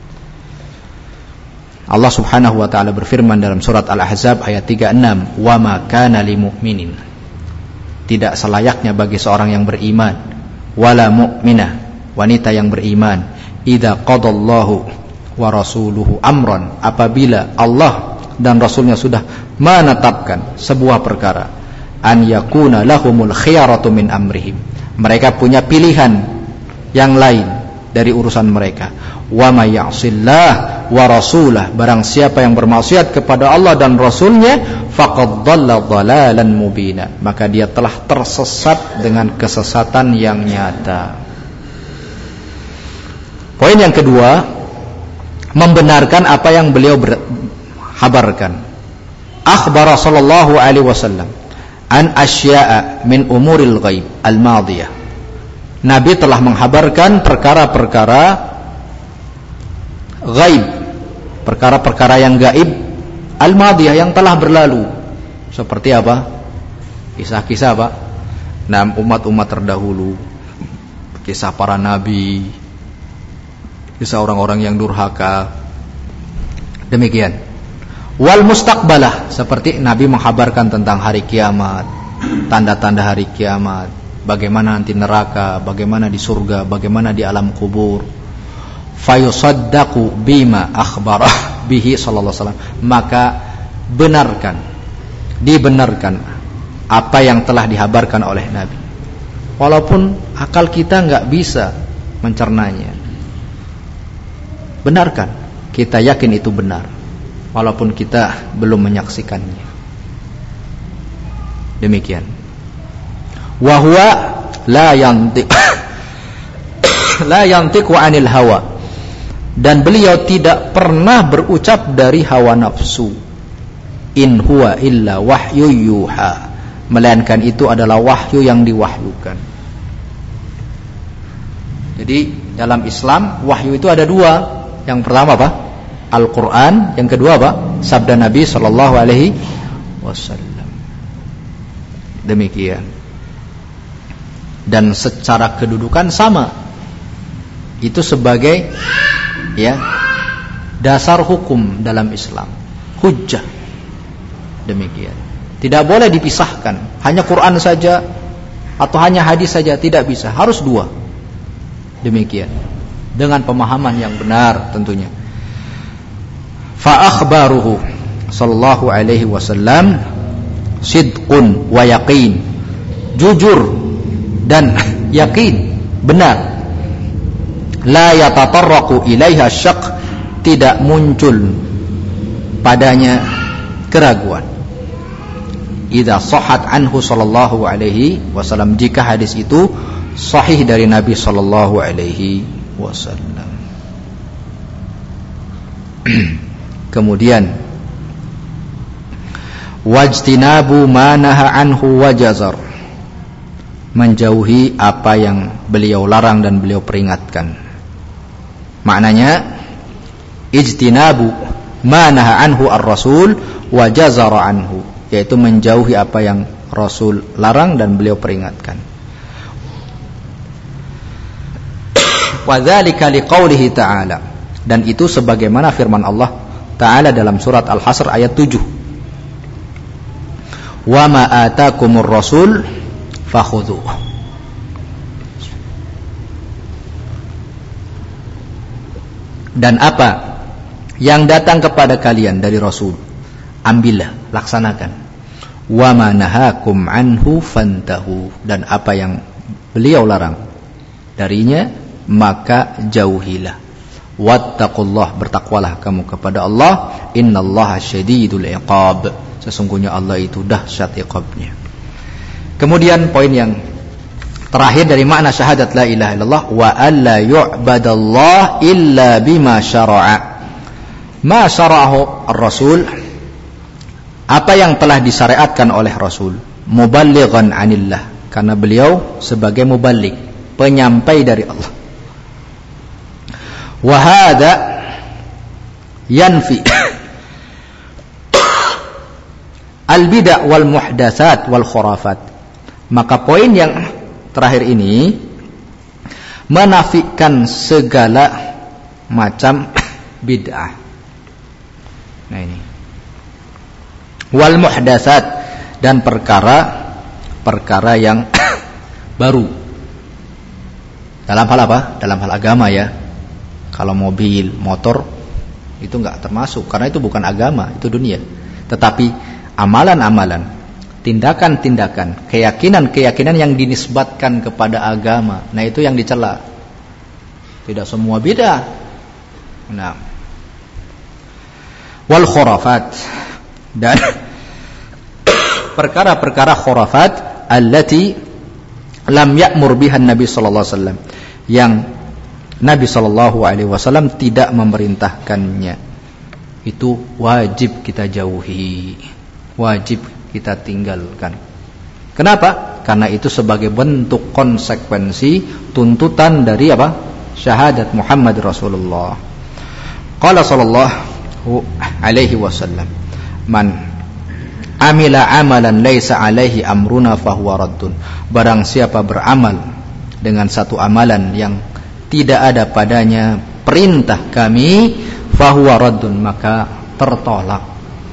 Allah Subhanahu wa taala berfirman dalam surat Al-Ahzab ayat 36, "Wa ma kana lil mu'minin." Tidak selayaknya bagi seorang yang beriman, wala mu'minah, wanita yang beriman, idza qadallahu wa rasuluhu amran, apabila Allah dan Rasulnya sudah menetapkan sebuah perkara, an yakuna lahumul khiyaratu min amrihim, mereka punya pilihan yang lain dari urusan mereka. Wa may ya'sillah wa rasulah, barang siapa yang bermaksiat kepada Allah dan Rasulnya, faqad dhalla dhalalan mubina, maka dia telah tersesat dengan kesesatan yang nyata. Poin yang kedua, membenarkan apa yang beliau kabarkan. Akhbara sallallahu alaihi wasallam an asya'a min umuril ghaib al-madiyah. Nabi telah menghabarkan perkara-perkara ghaib, perkara-perkara yang gaib, al-madiyah, yang telah berlalu. Seperti apa? Kisah-kisah apa? Nah, umat-umat terdahulu, kisah para nabi, kisah orang-orang yang durhaka. Demikian. Wal mustaqbalah, seperti Nabi menghabarkan tentang hari kiamat, tanda-tanda hari kiamat, bagaimana nanti neraka, bagaimana di surga, bagaimana di alam kubur. Fayusaddaqu bima akhbarah bihi sallallahu alaihi wasallam, maka dibenarkan apa yang telah dihabarkan oleh Nabi, walaupun akal kita nggak bisa mencernanya. Benarkan, kita yakin itu benar, walaupun kita belum menyaksikannya. Demikian. Wa huwa la yantiqu anil hawa, dan beliau tidak pernah berucap dari hawa nafsu. In huwa illa wahyu yuha, melainkan itu adalah wahyu yang diwahyukan. Jadi dalam Islam wahyu itu ada dua. Yang pertama apa? Al-Quran. Yang kedua apa? Sabda Nabi sallallahu alaihi wasallam. Demikian. Dan secara kedudukan sama. Itu sebagai dasar hukum dalam Islam, hujjah. Demikian. Tidak boleh dipisahkan, hanya Quran saja atau hanya hadis saja, tidak bisa, harus dua. Demikian, dengan pemahaman yang benar tentunya. Fa akhbaruhu sallallahu alaihi wasallam sidqun wa yaqin, jujur dan yakin, benar. la yatatarraqu ilaiha syak, tidak muncul padanya keraguan. Idza sahhat anhu sallallahu alaihi wasallam, jika hadis itu sahih dari Nabi sallallahu alaihi wasallam. Kemudian wajtinabu ma naha anhu wajazar, menjauhi apa yang beliau larang dan beliau peringatkan. Maknanya ijtinabu ma naha anhu ar-rasul wajazara anhu, yaitu menjauhi apa yang Rasul larang dan beliau peringatkan. Wa dzalika liqaulihi ta'ala, dan itu sebagaimana firman Allah Ta'ala dalam surat Al-Hasr ayat 7. Wa ma atakumur rasul fakhudhuh. Dan apa yang datang kepada kalian dari Rasul, ambillah, laksanakan. Wa ma nahakum anhu fantahu, dan apa yang beliau larang darinya maka jauhilah. Wattaqullah, bertakwalah kamu kepada Allah. Innallaha syadidul iqab, sesungguhnya Allah itu dahsyat iqabnya. Kemudian poin yang terakhir dari makna syahadat la ilaha illallah, wa alla yu'badallah illa bima syara'a. Ma syara'ahu ar-rasul, apa yang telah disyariatkan oleh Rasul, muballighan anillah, karena beliau sebagai muballigh, penyampai dari Allah. Wa hadza yanfi al-bid'ah wal muhdatsat wal khurafat. Maka poin yang terakhir ini menafikan segala macam bid'ah. Nah ini. Wal muhdatsat, dan perkara yang baru. Dalam hal apa? Dalam hal agama ya. Kalau mobil, motor itu enggak termasuk, karena itu bukan agama, itu dunia. Tetapi amalan-amalan, tindakan-tindakan, keyakinan-keyakinan yang dinisbatkan kepada agama, nah itu yang dicela. Tidak semua bid'ah. Nah, wal khurafat, dan perkara-perkara khurafat allati lam ya'mur biha Nabi sallallahu alaihi wasallam, yang Nabi sallallahu alaihi wasallam tidak memerintahkannya, itu wajib kita jauhi, wajib kita tinggalkan. Kenapa? Karena itu sebagai bentuk konsekuensi tuntutan dari apa? Syahadat Muhammad Rasulullah. Qala sallallahu alaihi wasallam, man amila amalan laisa alaihi amruna fahuwa raddun. Barang siapa beramal dengan satu amalan yang tidak ada padanya perintah kami, fahuwa raddun, maka tertolak.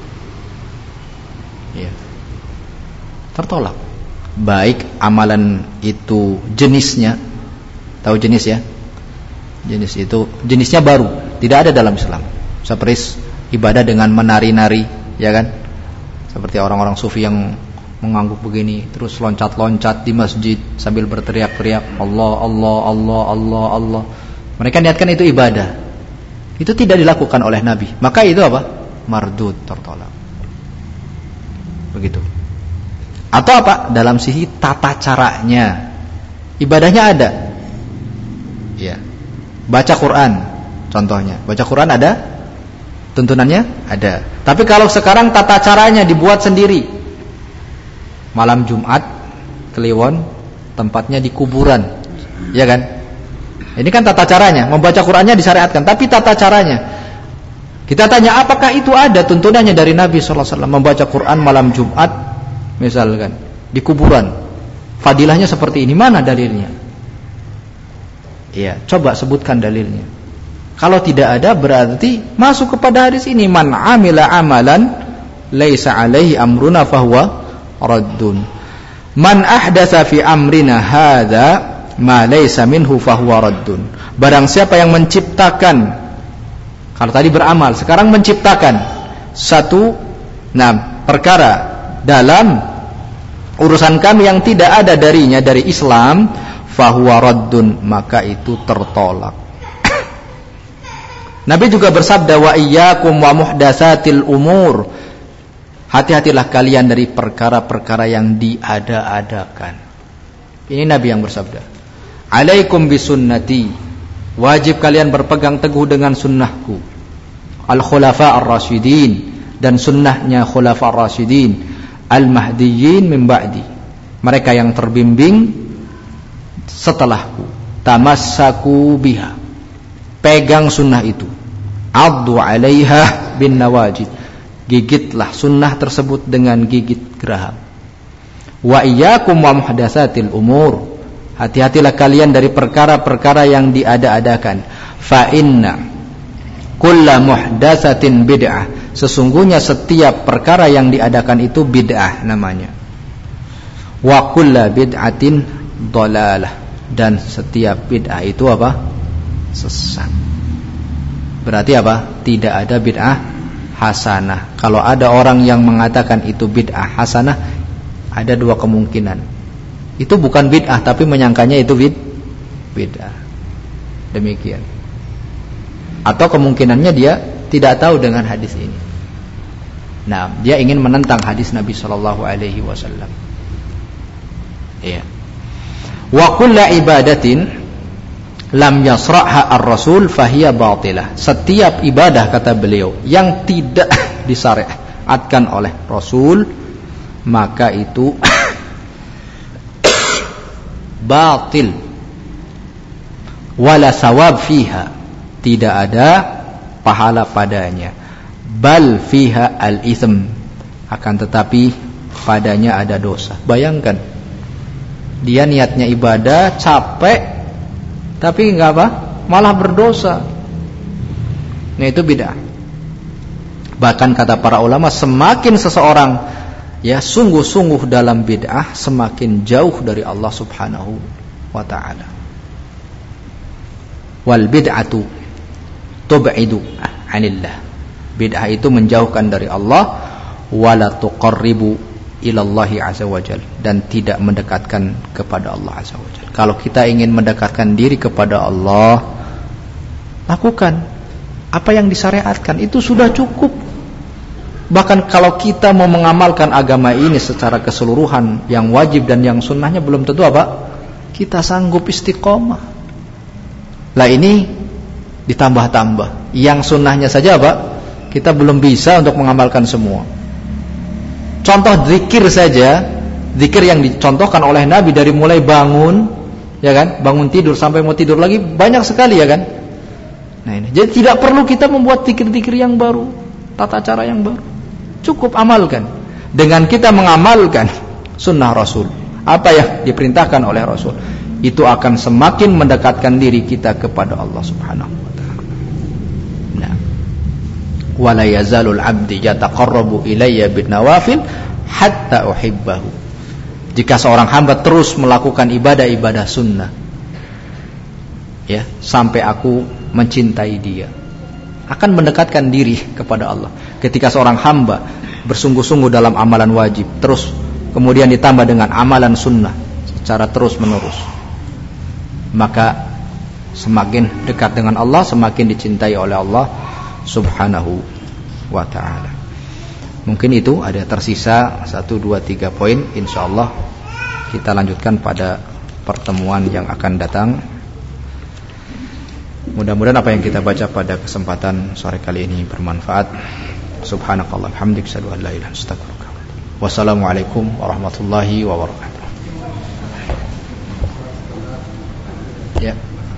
Ya. Tertolak. Baik amalan itu jenisnya, tahu jenis ya? Jenis itu jenisnya baru, tidak ada dalam Islam. Seperti ibadah dengan menari-nari, ya kan? Seperti orang-orang sufi yang mengangguk begini, terus loncat-loncat di masjid sambil berteriak-teriak Allah, Allah, Allah, Allah, Allah. Mereka niatkan itu ibadah. Itu tidak dilakukan oleh Nabi. Maka itu apa? Mardud, tertolak. Begitu. Atau apa? Dalam sisi tata caranya. Ibadahnya ada. Ya. Baca Quran contohnya. Baca Quran ada? Tuntunannya ada. Tapi kalau sekarang tata caranya dibuat sendiri. Malam Jumat Kliwon, tempatnya di kuburan, ya kan? Ini kan tata caranya. Membaca Qurannya disyariatkan, tapi tata caranya. Kita tanya, apakah itu ada tuntunannya dari Nabi SAW membaca Quran malam Jumat, misalkan di kuburan? Fadilahnya seperti ini, mana dalilnya? Iya, coba sebutkan dalilnya. Kalau tidak ada, berarti masuk kepada hadis ini, man amila amalan laisa alaihi amruna fahuwa raddun. Man ahdatsa fi amrina hadza ma laysa minhu fahuwa raddun. Barang siapa yang menciptakan, kalau tadi beramal, sekarang menciptakan satu perkara dalam urusan kami yang tidak ada darinya, dari Islam, fahuwa raddun, maka itu tertolak. Nabi juga bersabda, wa iyyakum wa muhdatsatil umur. Hati-hatilah kalian dari perkara-perkara yang diada-adakan. Ini Nabi yang bersabda. Alaikum bisunnati. Wajib kalian berpegang teguh dengan sunnahku. Al-khulafa ar-rasyidin. Dan sunnahnya khulafa ar-rasyidin. Al-mahdiyyin min ba'di. Mereka yang terbimbing setelahku. Tamassaku biha. Pegang sunnah itu. Addu 'alaiha bin nawajid. Gigitlah sunnah tersebut dengan gigit geraham. Wa iyyakum wa muhdatsatil umur. Hati-hatilah kalian dari perkara-perkara yang diada-adakan. Fa inna kulla muhdatsatin bid'ah. Sesungguhnya setiap perkara yang diadakan itu bid'ah namanya. Wa kulla bid'atin dhalalah. Dan setiap bid'ah itu apa? Sesat. Berarti apa? Tidak ada bid'ah hasanah. Kalau ada orang yang mengatakan itu bid'ah hasanah, ada dua kemungkinan. Itu bukan bid'ah tapi menyangkanya itu bid'ah. Demikian. Atau kemungkinannya dia tidak tahu dengan hadis ini. Nah, dia ingin menentang hadis Nabi sallallahu alaihi wasallam. Iya. Wa kullu ibadatin lam yasra'ha ar-rasul fahiya batilah. Setiap ibadah, kata beliau, yang tidak disyariatkan oleh Rasul, maka itu batil. Wala sawab fiha. Tidak ada pahala padanya. Bal fiha al-itsm. Akan tetapi padanya ada dosa. Bayangkan, dia niatnya ibadah, capek, tapi enggak apa? Malah berdosa. Nah, itu bid'ah. Bahkan kata para ulama, semakin seseorang ya sungguh-sungguh dalam bid'ah, semakin jauh dari Allah Subhanahu wa ta'ala. Wal bid'atu tub'idu 'anillah. Bid'ah itu menjauhkan dari Allah, wala tuqarribu ilallahi azza wajal, dan tidak mendekatkan kepada Allah azza wajal. Kalau kita ingin mendekatkan diri kepada Allah, lakukan apa yang disyariatkan, itu sudah cukup. Bahkan kalau kita mau mengamalkan agama ini secara keseluruhan, yang wajib dan yang sunnahnya, belum tentu apa? Kita sanggup istiqomah. Lah ini ditambah-tambah. Yang sunnahnya saja apa? Kita belum bisa untuk mengamalkan semua. Contoh zikir saja, zikir yang dicontohkan oleh Nabi dari mulai bangun, ya kan, bangun tidur sampai mau tidur lagi, banyak sekali, ya kan. Nah ini, jadi tidak perlu kita membuat zikir-zikir yang baru, tata cara yang baru. Cukup amalkan. Dengan kita mengamalkan sunnah Rasul, apa yang diperintahkan oleh Rasul, itu akan semakin mendekatkan diri kita kepada Allah Subhanahu wa ta'ala. Nah, wala yazalul abdi yataqarrabu ilayya bin nawafil hatta uhibbahu. Jika seorang hamba terus melakukan ibadah-ibadah sunnah, ya, sampai aku mencintai dia, akan mendekatkan diri kepada Allah. Ketika seorang hamba bersungguh-sungguh dalam amalan wajib, terus kemudian ditambah dengan amalan sunnah secara terus menerus, maka semakin dekat dengan Allah, semakin dicintai oleh Allah Subhanahu wa ta'ala. Mungkin itu, ada tersisa 1, 2, 3 poin. InsyaAllah kita lanjutkan pada pertemuan yang akan datang. Mudah-mudahan apa yang kita baca pada kesempatan sore kali ini bermanfaat. Subhanakallah hamdik, asyhadu an la ilaha illa anta, astaghfiruka wa atubu ilaik. Wassalamualaikum warahmatullahi wabarakatuh. Ya.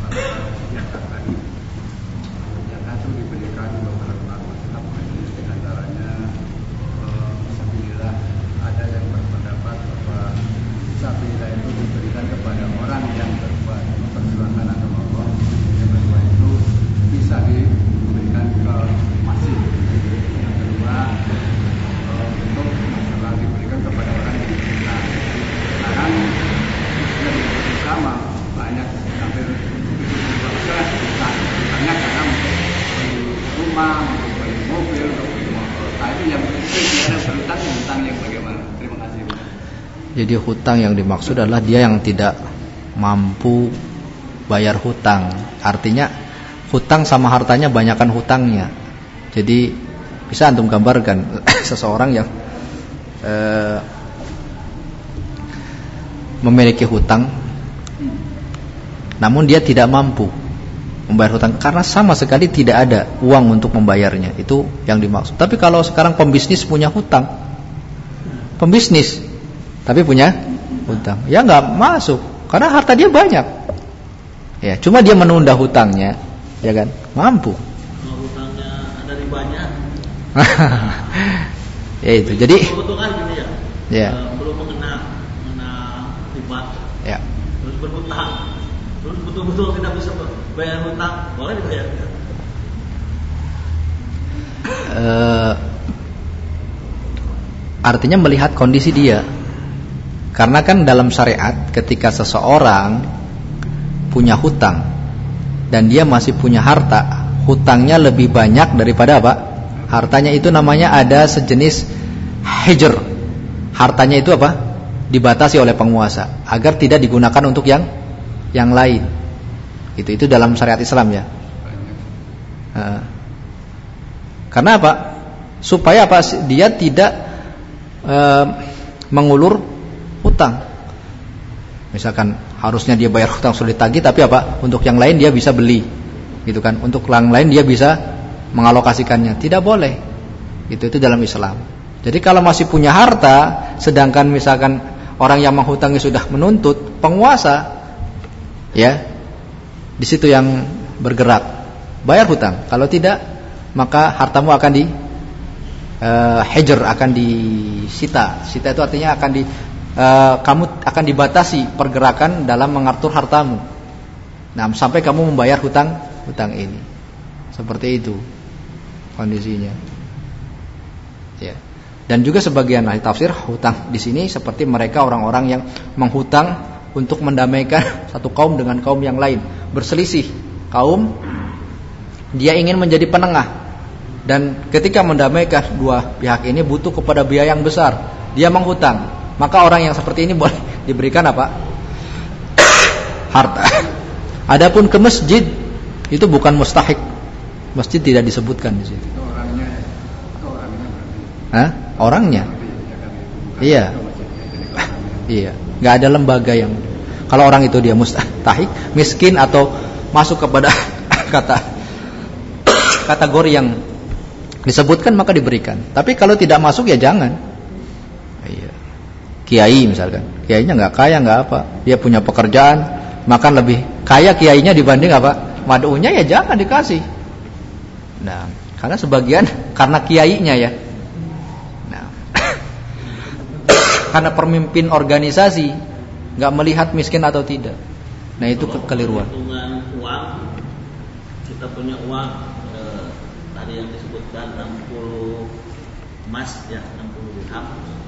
Jadi hutang yang dimaksud adalah dia yang tidak mampu bayar hutang. Artinya hutang sama hartanya banyakan hutangnya. Jadi bisa antum gambarkan seseorang yang memiliki hutang, namun dia tidak mampu membayar hutang karena sama sekali tidak ada uang untuk membayarnya. Itu yang dimaksud. Tapi kalau sekarang pembisnis punya hutang, pembisnis tapi punya hutang, ya nggak masuk karena harta dia banyak. Ya, cuma dia menunda hutangnya, ya kan? Mampu. Kalau hutangnya ada ribanya. Ya itu. Jadi betul kan gini ya. Ya. Belum mengenal riba. Ya. Terus berhutang. Terus betul-betul tidak bisa bayar hutang, boleh dibayar? Artinya melihat kondisi dia. Karena kan dalam syariat ketika seseorang punya hutang dan dia masih punya harta, hutangnya lebih banyak daripada apa? Hartanya, itu namanya ada sejenis hijr. Hartanya itu apa? Dibatasi oleh penguasa agar tidak digunakan untuk yang lain. Itu dalam syariat Islam ya. Karena apa? Supaya apa? Dia tidak mengulur hutang. Misalkan harusnya dia bayar hutang sudah ditagih, tapi apa? Untuk yang lain dia bisa beli, gitu kan? Untuk yang lain dia bisa mengalokasikannya. Tidak boleh. Itu dalam Islam. Jadi kalau masih punya harta, sedangkan misalkan orang yang menghutangi sudah menuntut, penguasa, ya, di situ yang bergerak, bayar hutang. Kalau tidak, maka hartamu akan di hijr, akan disita. Sita itu artinya akan kamu akan dibatasi pergerakan dalam mengatur hartamu. Nah, sampai kamu membayar hutang ini. Seperti itu kondisinya. Ya. Dan juga sebagian ahli tafsir, hutang di sini seperti mereka orang-orang yang menghutang untuk mendamaikan satu kaum dengan kaum yang lain, berselisih kaum, dia ingin menjadi penengah, dan ketika mendamaikan dua pihak ini butuh kepada biaya yang besar, dia menghutang, maka orang yang seperti ini boleh diberikan apa? Harta. Adapun ke masjid itu bukan mustahik, masjid tidak disebutkan di situ. Orangnya. Iya. Iya. Nggak ada lembaga yang, kalau orang itu dia mustahik, miskin atau masuk kepada kategori yang disebutkan, maka diberikan. Tapi kalau tidak masuk ya jangan. Iya. Kiai misalkan, kiainya nggak kaya, nggak apa, dia punya pekerjaan, makan lebih kaya kiainya dibanding apa mad'unya, ya jangan dikasih. Nah, karena sebagian karena kiainya ya. Karena pemimpin organisasi nggak melihat miskin atau tidak. Nah, itu kekeliruan. Hitungan uang, kita punya uang tadi yang disebutkan 60 emas ya, 60 dirham,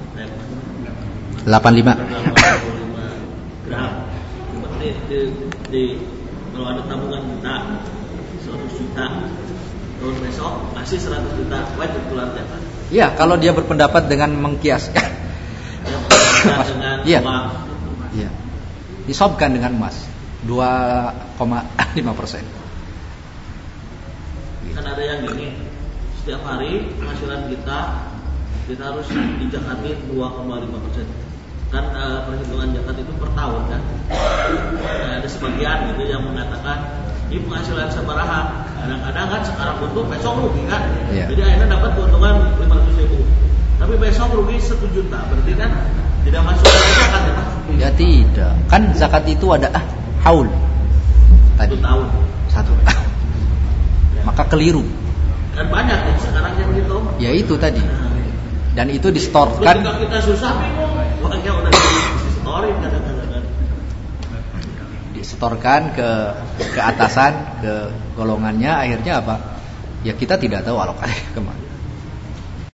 85 gram. Seperti kalau ada tabungan kita 100 juta, tahun besok masih 100 juta, wajib keluar zakat. Iya, kalau dia berpendapat dengan mengkiaskan. Dengan iya. uang. Iya. Disobkan dengan emas 2,5%. Kan ada yang gini, setiap hari penghasilan kita harus dijakatin 2,5%. Kan perhitungan zakat itu per tahun kan. Ada sebagian gitu yang mengatakan ini penghasilan sabaraha. Kadang-kadang kan sekarang butuh, besok rugi kan. Iya. Jadi akhirnya dapat keuntungan 500.000. Tapi besok rugi 1 juta, berarti kan tidak masuk ke zakat ya Pak? Ya tidak. Kan zakat itu ada haul. Tadi 1 tahun. 1 tahun. Maka keliru. Kan banyak ya sekarang yang gitu. Ya itu tadi. Dan itu distorkan. Ketika kita susah bingung, uangnya udah distorin kadang-kadang. Disetorkan ke atasan, ke golongannya, akhirnya apa? Ya kita tidak tahu alokasi kemana.